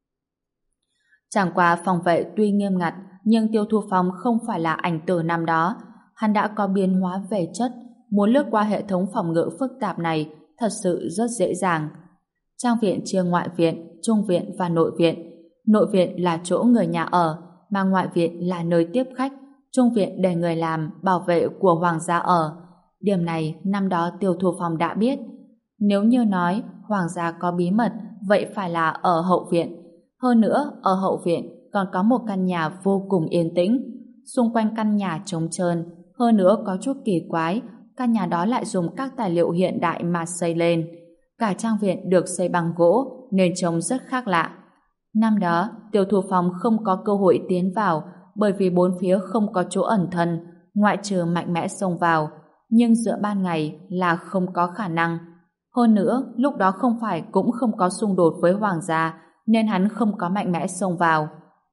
Chẳng qua phòng vệ tuy nghiêm ngặt, nhưng Tiêu Thu Phong không phải là ảnh tử năm đó. Hắn đã có biến hóa về chất, muốn lướt qua hệ thống phòng ngự phức tạp này thật sự rất dễ dàng. Trang viện chia ngoại viện, trung viện và nội viện. Nội viện là chỗ người nhà ở, mà ngoại viện là nơi tiếp khách, trung viện để người làm, bảo vệ của Hoàng gia ở. Điểm này năm đó Tiêu Thu Phong đã biết. Nếu như nói Hoàng gia có bí mật, vậy phải là ở hậu viện. Hơn nữa, ở hậu viện còn có một căn nhà vô cùng yên tĩnh. Xung quanh căn nhà trống trơn, hơn nữa có chút kỳ quái, căn nhà đó lại dùng các tài liệu hiện đại mà xây lên. Cả trang viện được xây bằng gỗ nên trông rất khác lạ. Năm đó, Tiêu Thu Phong không có cơ hội tiến vào bởi vì bốn phía không có chỗ ẩn thân, ngoại trừ mạnh mẽ xông vào. Nhưng giữa ban ngày là không có khả năng. Hơn nữa, lúc đó không phải cũng không có xung đột với Hoàng gia, nên hắn không có mạnh mẽ xông vào.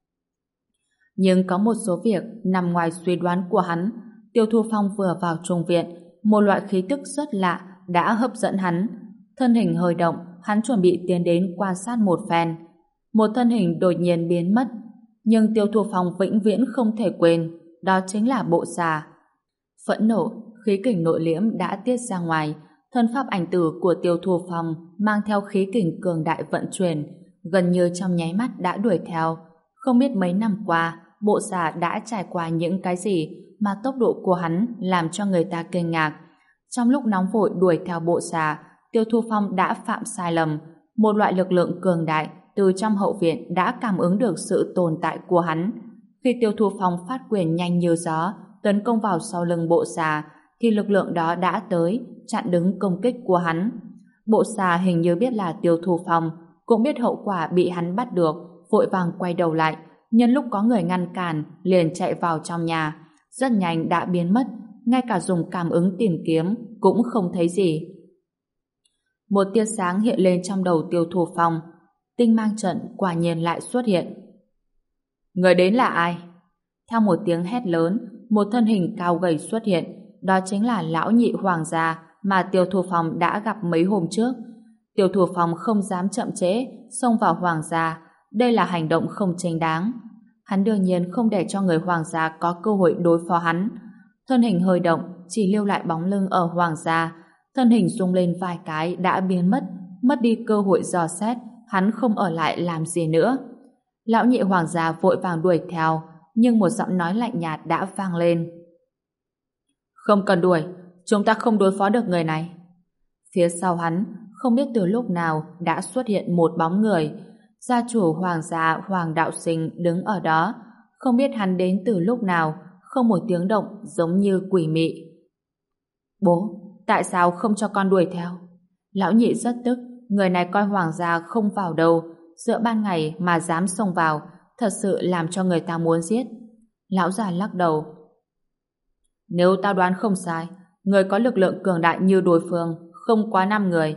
Nhưng có một số việc nằm ngoài suy đoán của hắn. Tiêu Thu Phong vừa vào trung viện, một loại khí tức rất lạ đã hấp dẫn hắn. Thân hình hơi động, hắn chuẩn bị tiến đến quan sát một phen. Một thân hình đột nhiên biến mất, nhưng Tiêu Thu Phong vĩnh viễn không thể quên, đó chính là bộ xà. Phẫn nộ, khí kình nội liễm đã tiết ra ngoài, thân pháp ảnh tử của Tiêu Thu Phong mang theo khí kình cường đại vận chuyển, gần như trong nháy mắt đã đuổi theo. Không biết mấy năm qua, bộ xà đã trải qua những cái gì mà tốc độ của hắn làm cho người ta kinh ngạc. Trong lúc nóng vội đuổi theo bộ xà, Tiêu Thu Phong đã phạm sai lầm. Một loại lực lượng cường đại từ trong hậu viện đã cảm ứng được sự tồn tại của hắn. Khi Tiêu Thu Phong phát quyền nhanh như gió, tấn công vào sau lưng bộ xà, thì lực lượng đó đã tới, chặn đứng công kích của hắn. Bộ xà hình như biết là Tiêu Thu Phong, cũng biết hậu quả bị hắn bắt được, vội vàng quay đầu lại, nhân lúc có người ngăn cản, liền chạy vào trong nhà. Rất nhanh đã biến mất, ngay cả dùng cảm ứng tìm kiếm cũng không thấy gì. Một tia sáng hiện lên trong đầu Tiêu Thu Phong. Tinh mang trận quả nhiên lại xuất hiện. Người đến là ai? Theo một tiếng hét lớn, một thân hình cao gầy xuất hiện. Đó chính là lão nhị Hoàng gia mà Tiêu Thu Phong đã gặp mấy hôm trước. Tiêu Thu Phong không dám chậm trễ, xông vào Hoàng gia. Đây là hành động không chính đáng. Hắn đương nhiên không để cho người Hoàng gia có cơ hội đối phó hắn. Thân hình hơi động, chỉ lưu lại bóng lưng ở Hoàng gia. Thân hình rung lên vài cái đã biến mất, mất đi cơ hội dò xét, hắn không ở lại làm gì nữa. Lão nhị Hoàng gia vội vàng đuổi theo, nhưng một giọng nói lạnh nhạt đã vang lên. Không cần đuổi, chúng ta không đối phó được người này. Phía sau hắn, không biết từ lúc nào đã xuất hiện một bóng người. Gia chủ Hoàng gia Hoàng Đạo Sinh đứng ở đó, không biết hắn đến từ lúc nào, không một tiếng động giống như quỷ mị. Bố, tại sao không cho con đuổi theo? Lão nhị rất tức, người này coi Hoàng gia không vào đâu, giữa ban ngày mà dám xông vào, thật sự làm cho người ta muốn giết. Lão già lắc đầu. Nếu tao đoán không sai, người có lực lượng cường đại như đối phương không quá 5 người,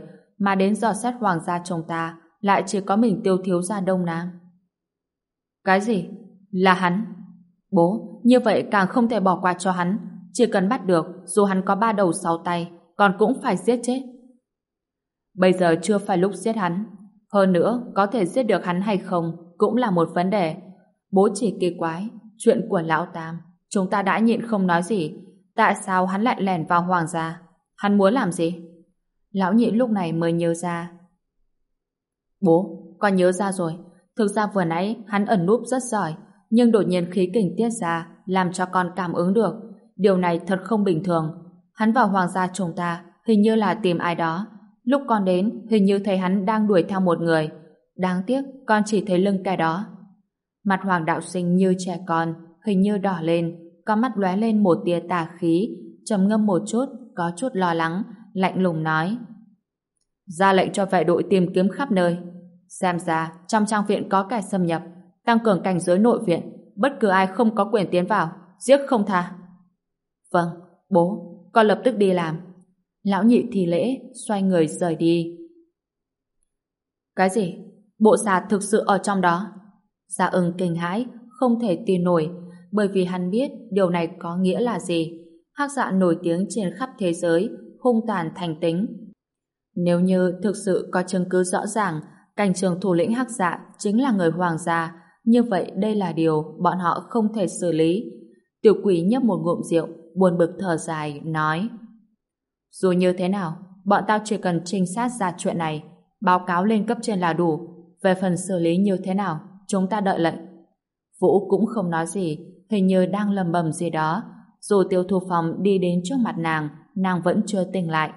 mà đến dò xét hoàng gia chúng ta lại chỉ có mình Tiêu thiếu gia Đông Nam. Cái gì? Là hắn? Bố, như vậy càng không thể bỏ qua cho hắn. Chỉ cần bắt được, dù hắn có 3 đầu 6 tay, còn cũng phải giết chết. Bây giờ chưa phải lúc giết hắn. Hơn nữa, có thể giết được hắn hay không cũng là một vấn đề. Bố chỉ kỳ quái, chuyện của Lão Tam, chúng ta đã nhịn không nói gì. Tại sao hắn lại lẻn vào hoàng gia? Hắn muốn làm gì? Lão Nhị lúc này mới nhớ ra. Bố, con nhớ ra rồi. Thực ra vừa nãy hắn ẩn núp rất giỏi, nhưng đột nhiên khí kình tiết ra làm cho con cảm ứng được. Điều này thật không bình thường. Hắn vào hoàng gia chúng ta hình như là tìm ai đó. Lúc con đến hình như thấy hắn đang đuổi theo một người. Đáng tiếc con chỉ thấy lưng kẻ đó. Mặt Hoàng đạo sinh như trẻ con, hình như đỏ lên, con mắt lóe lên một tia tà khí, trầm ngâm một chút, có chút lo lắng, lạnh lùng nói: ra lệnh cho vệ đội tìm kiếm khắp nơi. Xem ra trong trang viện có kẻ xâm nhập, tăng cường cảnh giới nội viện, bất cứ ai không có quyền tiến vào, giết không tha. Vâng, bố, con lập tức đi làm. Lão Nhị thì lễ, xoay người rời đi. Cái gì? Bộ xà thực sự ở trong đó? Dạ Ưng kinh hãi, không thể tin nổi, bởi vì hắn biết điều này có nghĩa là gì. Hắc Dạ nổi tiếng trên khắp thế giới, hung tàn thành tính. Nếu như thực sự có chứng cứ rõ ràng cảnh trường thủ lĩnh Hắc Dạ chính là người hoàng gia, như vậy đây là điều bọn họ không thể xử lý. Tiểu Quỷ nhấp một ngụm rượu, buồn bực thở dài, nói: dù như thế nào, bọn tao chỉ cần trinh sát ra chuyện này, báo cáo lên cấp trên là đủ. Về phần xử lý như thế nào, chúng ta đợi lệnh. Vũ cũng không nói gì, hình như đang lầm bầm gì đó. Dù Tiêu Thu Phong đi đến trước mặt nàng vẫn chưa tỉnh lại.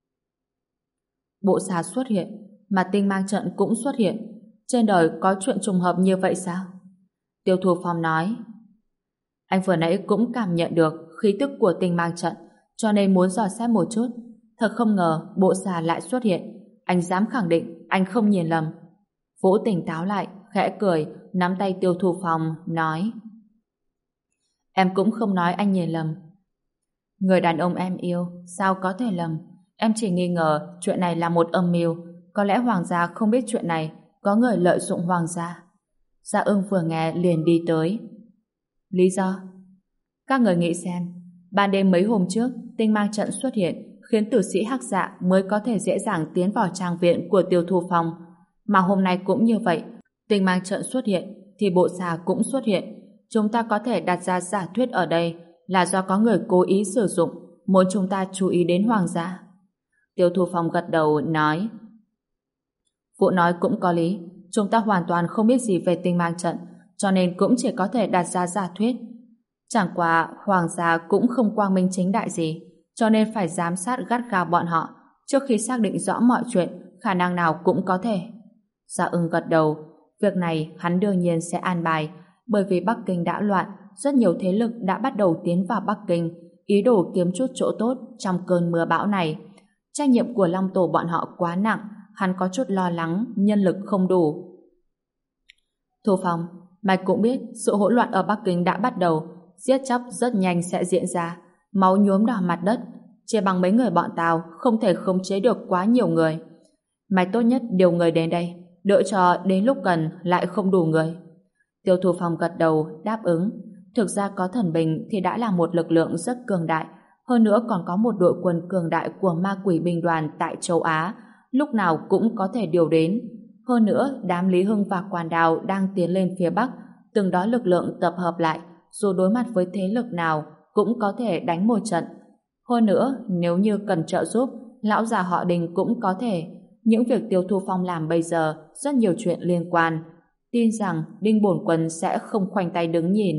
Bộ xà xuất hiện, mà tinh mang trận cũng xuất hiện. Trên đời có chuyện trùng hợp như vậy sao? Tiêu Thu Phong nói: anh vừa nãy cũng cảm nhận được khí tức của tinh mang trận, cho nên muốn dò xét một chút. Thật không ngờ bộ xà lại xuất hiện. Anh dám khẳng định anh không nhìn lầm. Vũ tỉnh táo lại, khẽ cười, nắm tay Tiêu Thu Phong, nói: em cũng không nói anh nhìn lầm. Người đàn ông em yêu, sao có thể lầm? Em chỉ nghi ngờ chuyện này là một âm mưu. Có lẽ hoàng gia không biết chuyện này, có người lợi dụng hoàng gia. Dạ Ưng vừa nghe liền đi tới. Lý do? Các người nghĩ xem, ban đêm mấy hôm trước, tinh mang trận xuất hiện, khiến tử sĩ Hắc Dạ mới có thể dễ dàng tiến vào trang viện của Tiêu Thu Phong. Mà hôm nay cũng như vậy, tinh mang trận xuất hiện, thì bộ xà cũng xuất hiện. Chúng ta có thể đặt ra giả thuyết ở đây là do có người cố ý sử dụng, muốn chúng ta chú ý đến hoàng gia. Tiêu Thu Phong gật đầu, nói: Phụ nói cũng có lý, chúng ta hoàn toàn không biết gì về tinh mang trận, cho nên cũng chỉ có thể đặt ra giả thuyết. Chẳng qua hoàng gia cũng không quang minh chính đại gì, cho nên phải giám sát gắt gao bọn họ. Trước khi xác định rõ mọi chuyện, khả năng nào cũng có thể. Dạ Ưng gật đầu. Việc này hắn đương nhiên sẽ an bài, bởi vì Bắc Kinh đã loạn, rất nhiều thế lực đã bắt đầu tiến vào Bắc Kinh, ý đồ kiếm chút chỗ tốt trong cơn mưa bão này. Trách nhiệm của Long Tổ bọn họ quá nặng, hắn có chút lo lắng nhân lực không đủ. Thu Phong, mày cũng biết sự hỗn loạn ở Bắc Kinh đã bắt đầu, giết chóc rất nhanh sẽ diễn ra, máu nhuốm đỏ mặt đất, chỉ bằng mấy người bọn tao không thể khống chế được quá nhiều người. Mày tốt nhất điều người đến đây, đợi cho đến lúc cần lại không đủ người. Tiêu Thu Phong gật đầu đáp ứng. Thực ra có thần binh thì đã là một lực lượng rất cường đại, hơn nữa còn có một đội quân cường đại của ma quỷ binh đoàn tại châu Á, lúc nào cũng có thể điều đến. Hơn nữa, đám Lý Hưng và Quan Đào đang tiến lên phía Bắc, từng đó lực lượng tập hợp lại, dù đối mặt với thế lực nào cũng có thể đánh một trận. Hơn nữa, nếu như cần trợ giúp, lão già họ Đình cũng có thể. Những việc Tiêu Thu Phong làm bây giờ rất nhiều chuyện liên quan. Tin rằng Đinh Bổn Quân sẽ không khoanh tay đứng nhìn.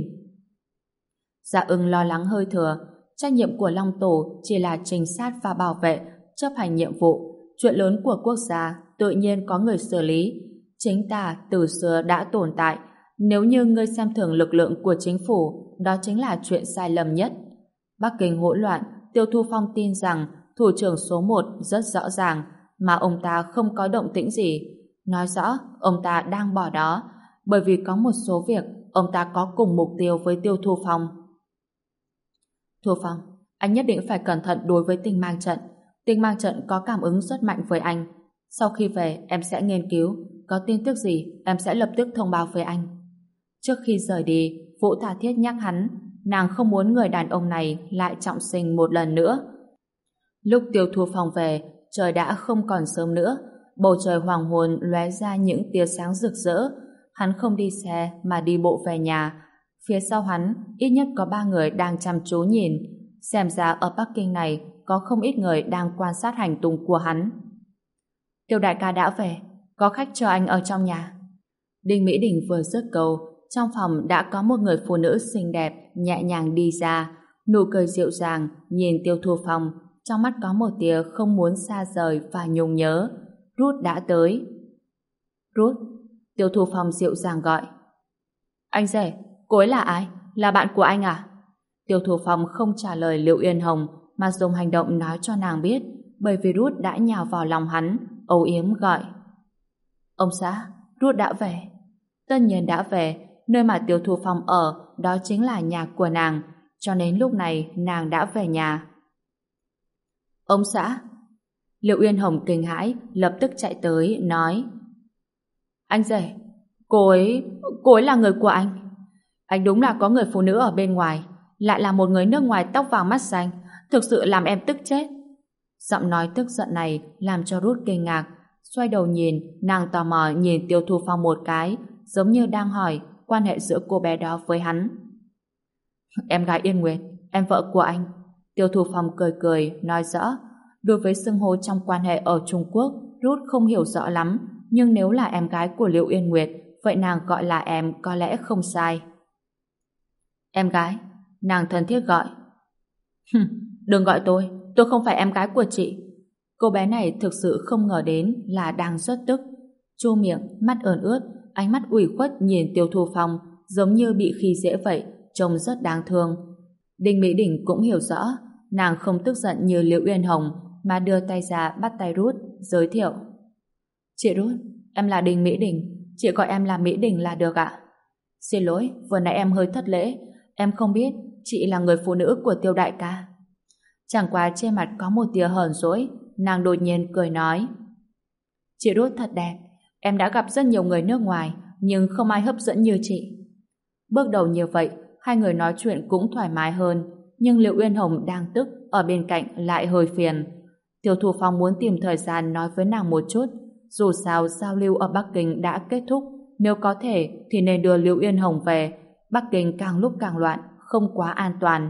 Dạ Ưng lo lắng hơi thừa. Trách nhiệm của Long Tổ chỉ là trinh sát và bảo vệ, chấp hành nhiệm vụ. Chuyện lớn của quốc gia tự nhiên có người xử lý. Chính ta từ xưa đã tồn tại. Nếu như ngươi xem thường lực lượng của chính phủ, đó chính là chuyện sai lầm nhất. Bắc Kinh hỗn loạn, Tiêu Thu Phong tin rằng thủ trưởng số 1 rất rõ ràng, mà ông ta không có động tĩnh gì. Nói rõ, ông ta đang bỏ đó, bởi vì có một số việc ông ta có cùng mục tiêu với Tiêu Thu Phong. Thu Phong, anh nhất định phải cẩn thận đối với tinh mang trận. Tinh mang trận có cảm ứng rất mạnh với anh. Sau khi về, em sẽ nghiên cứu. Có tin tức gì, em sẽ lập tức thông báo với anh. Trước khi rời đi, Vũ tha thiết nhắc hắn, nàng không muốn người đàn ông này lại trọng sinh một lần nữa. Lúc Tiêu Thu Phong về, trời đã không còn sớm nữa. Bầu trời hoàng hôn lóe ra những tia sáng rực rỡ. Hắn không đi xe mà đi bộ về nhà. Phía sau hắn, ít nhất có 3 người đang chăm chú nhìn. Xem ra ở Bắc Kinh này có không ít người đang quan sát hành tung của hắn. Tiêu đại ca đã về, có khách chờ anh ở trong nhà. Đinh Mỹ Đình vừa dứt câu, trong phòng đã có một người phụ nữ xinh đẹp nhẹ nhàng đi ra, nụ cười dịu dàng nhìn Tiêu Thu Phong, trong mắt có một tia không muốn xa rời và nhung nhớ. Ruth đã tới. Ruth, Tiêu Thu Phong dịu dàng gọi. Anh rể, cô ấy là ai? Là bạn của anh à? Tiêu Thu Phong không trả lời Liệu Yên Hồng mà dùng hành động nói cho nàng biết, bởi vì Ruth đã nhào vào lòng hắn, âu yếm gọi. Ông xã, Ruth đã về. Tất nhiên đã về, nơi mà Tiêu Thu Phong ở, đó chính là nhà của nàng, cho nên lúc này nàng đã về nhà. Ông xã. Liệu Yên Hồng kinh hãi, lập tức chạy tới, nói. Anh rể, cô ấy là người của anh. Anh đúng là có người phụ nữ ở bên ngoài, lại là một người nước ngoài tóc vàng mắt xanh, thực sự làm em tức chết. Giọng nói tức giận này làm cho Ruth kinh ngạc, xoay đầu nhìn, nàng tò mò nhìn Tiêu Thu Phong một cái, giống như đang hỏi quan hệ giữa cô bé đó với hắn. Em gái Yên Nguyệt, em vợ của anh. Tiêu Thu Phong cười cười, nói rõ. Đối với xưng hô trong quan hệ ở Trung Quốc, Ruth không hiểu rõ lắm, nhưng nếu là em gái của Liệu Yên Nguyệt, vậy nàng gọi là em có lẽ không sai. Em gái, nàng thân thiết gọi. Đừng gọi tôi không phải em gái của chị. Cô bé này thực sự không ngờ đến là đang rất tức. Chu miệng, mắt ươn ướt, ánh mắt ủy khuất nhìn Tiêu Thu Phong, giống như bị khi dễ vậy, trông rất đáng thương. Đinh Mỹ Đình cũng hiểu rõ, nàng không tức giận như Liễu Uyên Hồng, mà đưa tay ra bắt tay Ruth, giới thiệu. Chị Ruth, em là Đinh Mỹ Đình, chị gọi em là Mỹ Đình là được ạ. Xin lỗi, vừa nãy em hơi thất lễ, em không biết chị là người phụ nữ của Tiêu đại ca. Chẳng qua trên mặt có một tia hờn dỗi, nàng đột nhiên cười nói. Chị Ruth thật đẹp, em đã gặp rất nhiều người nước ngoài, nhưng không ai hấp dẫn như chị. Bước đầu như vậy, hai người nói chuyện cũng thoải mái hơn, nhưng Liệu Uyên Hồng đang tức, ở bên cạnh lại hơi phiền. Tiêu Thu Phong muốn tìm thời gian nói với nàng một chút, dù sao giao lưu ở Bắc Kinh đã kết thúc, nếu có thể thì nên đưa Liệu Uyên Hồng về. Bắc Kinh càng lúc càng loạn, không quá an toàn.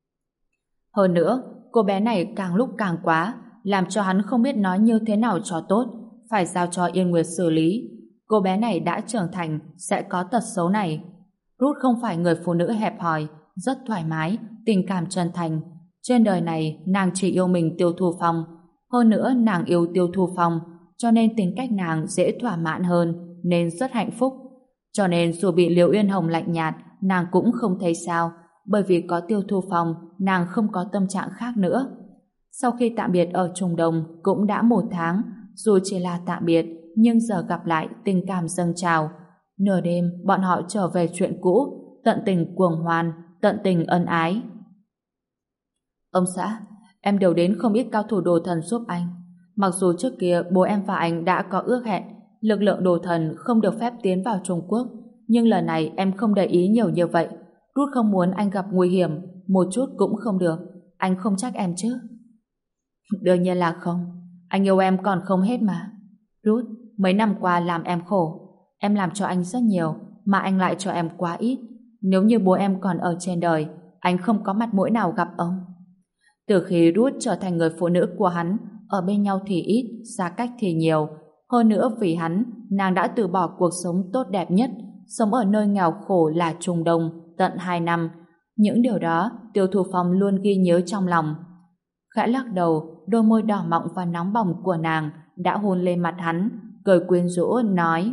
Hơn nữa, cô bé này càng lúc càng quá, làm cho hắn không biết nói như thế nào cho tốt, phải giao cho Yên Nguyệt xử lý. Cô bé này đã trưởng thành, sẽ có tật xấu này. Ruth không phải người phụ nữ hẹp hòi, rất thoải mái, tình cảm chân thành. Trên đời này, nàng chỉ yêu mình Tiêu Thu Phong. Hơn nữa, nàng yêu Tiêu Thu Phong, cho nên tính cách nàng dễ thỏa mãn hơn, nên rất hạnh phúc. Cho nên dù bị Liễu Uyên Hồng lạnh nhạt, nàng cũng không thấy sao, bởi vì có Tiêu Thu Phong, nàng không có tâm trạng khác nữa. Sau khi tạm biệt ở Trung Đông cũng đã 1 tháng, dù chỉ là tạm biệt, nhưng giờ gặp lại tình cảm dâng trào. Nửa đêm, bọn họ trở về chuyện cũ, tận tình cuồng hoan, tận tình ân ái. Ông xã, em đều đến không ít cao thủ đồ thần giúp anh. Mặc dù trước kia bố em và anh đã có ước hẹn, lực lượng đồ thần không được phép tiến vào Trung Quốc, nhưng lần này em không để ý nhiều như vậy. Ruth không muốn anh gặp nguy hiểm, một chút cũng không được. Anh không trách em chứ? Đương nhiên là không. Anh yêu em còn không hết mà. Ruth, mấy năm qua làm em khổ. Em làm cho anh rất nhiều, mà anh lại cho em quá ít. Nếu như bố em còn ở trên đời, anh không có mặt mũi nào gặp ông. Từ khi Ruth trở thành người phụ nữ của hắn, ở bên nhau thì ít, xa cách thì nhiều. Hơn nữa vì hắn, nàng đã từ bỏ cuộc sống tốt đẹp nhất, sống ở nơi nghèo khổ là Trung Đông, tận 2 năm. Những điều đó, Tiêu Thu Phong luôn ghi nhớ trong lòng. Khẽ lắc đầu, đôi môi đỏ mọng và nóng bỏng của nàng đã hôn lên mặt hắn, cười quyến rũ nói.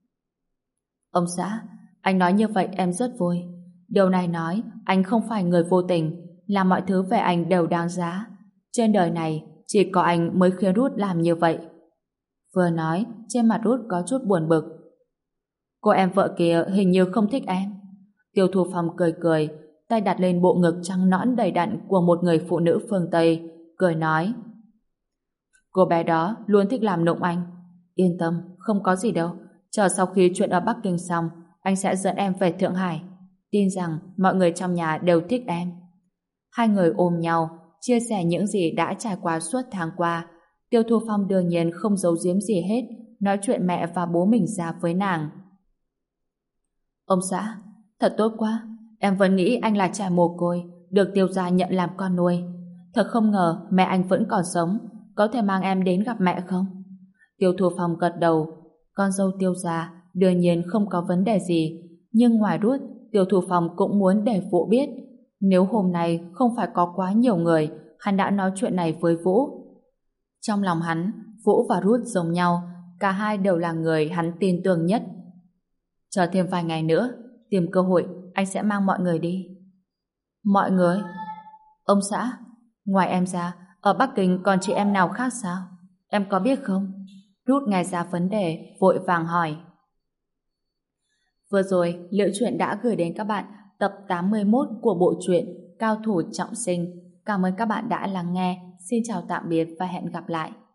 Ông xã, anh nói như vậy em rất vui. Điều này nói, anh không phải người vô tình, là mọi thứ về anh đều đáng giá. Trên đời này, chỉ có anh mới khiến Ruth làm như vậy. Vừa nói, trên mặt Ruth có chút buồn bực. Cô em vợ kia hình như không thích em. Tiêu Thu Phong cười cười, tay đặt lên bộ ngực trắng nõn đầy đặn của một người phụ nữ phương Tây, cười nói. Cô bé đó luôn thích làm nụng anh. Yên tâm, không có gì đâu. Chờ sau khi chuyện ở Bắc Kinh xong, anh sẽ dẫn em về Thượng Hải. Tin rằng mọi người trong nhà đều thích em. Hai người ôm nhau, chia sẻ những gì đã trải qua suốt tháng qua. Tiêu Thu Phong đương nhiên không giấu giếm gì hết, nói chuyện mẹ và bố mình ra với nàng. Ông xã, thật tốt quá. Em vẫn nghĩ anh là trẻ mồ côi, được Tiêu gia nhận làm con nuôi. Thật không ngờ mẹ anh vẫn còn sống, có thể mang em đến gặp mẹ không? Tiêu Thu Phong gật đầu. Con dâu Tiêu gia đương nhiên không có vấn đề gì, nhưng ngoài Ruth, Tiêu Thu Phong cũng muốn để Vũ biết. Nếu hôm nay không phải có quá nhiều người, hắn đã nói chuyện này với Vũ. Trong lòng hắn, Vũ và Ruth giống nhau, cả hai đều là người hắn tin tưởng nhất. Chờ thêm vài ngày nữa, tìm cơ hội, anh sẽ mang mọi người đi. Mọi người? Ông xã, ngoài em ra, ở Bắc Kinh còn chị em nào khác sao? Em có biết không? Ruth nghe ra vấn đề, vội vàng hỏi. Vừa rồi, Liễu Chuyện đã gửi đến các bạn tập 81 của bộ truyện Cao thủ trọng sinh. Cảm ơn các bạn đã lắng nghe. Xin chào tạm biệt và hẹn gặp lại.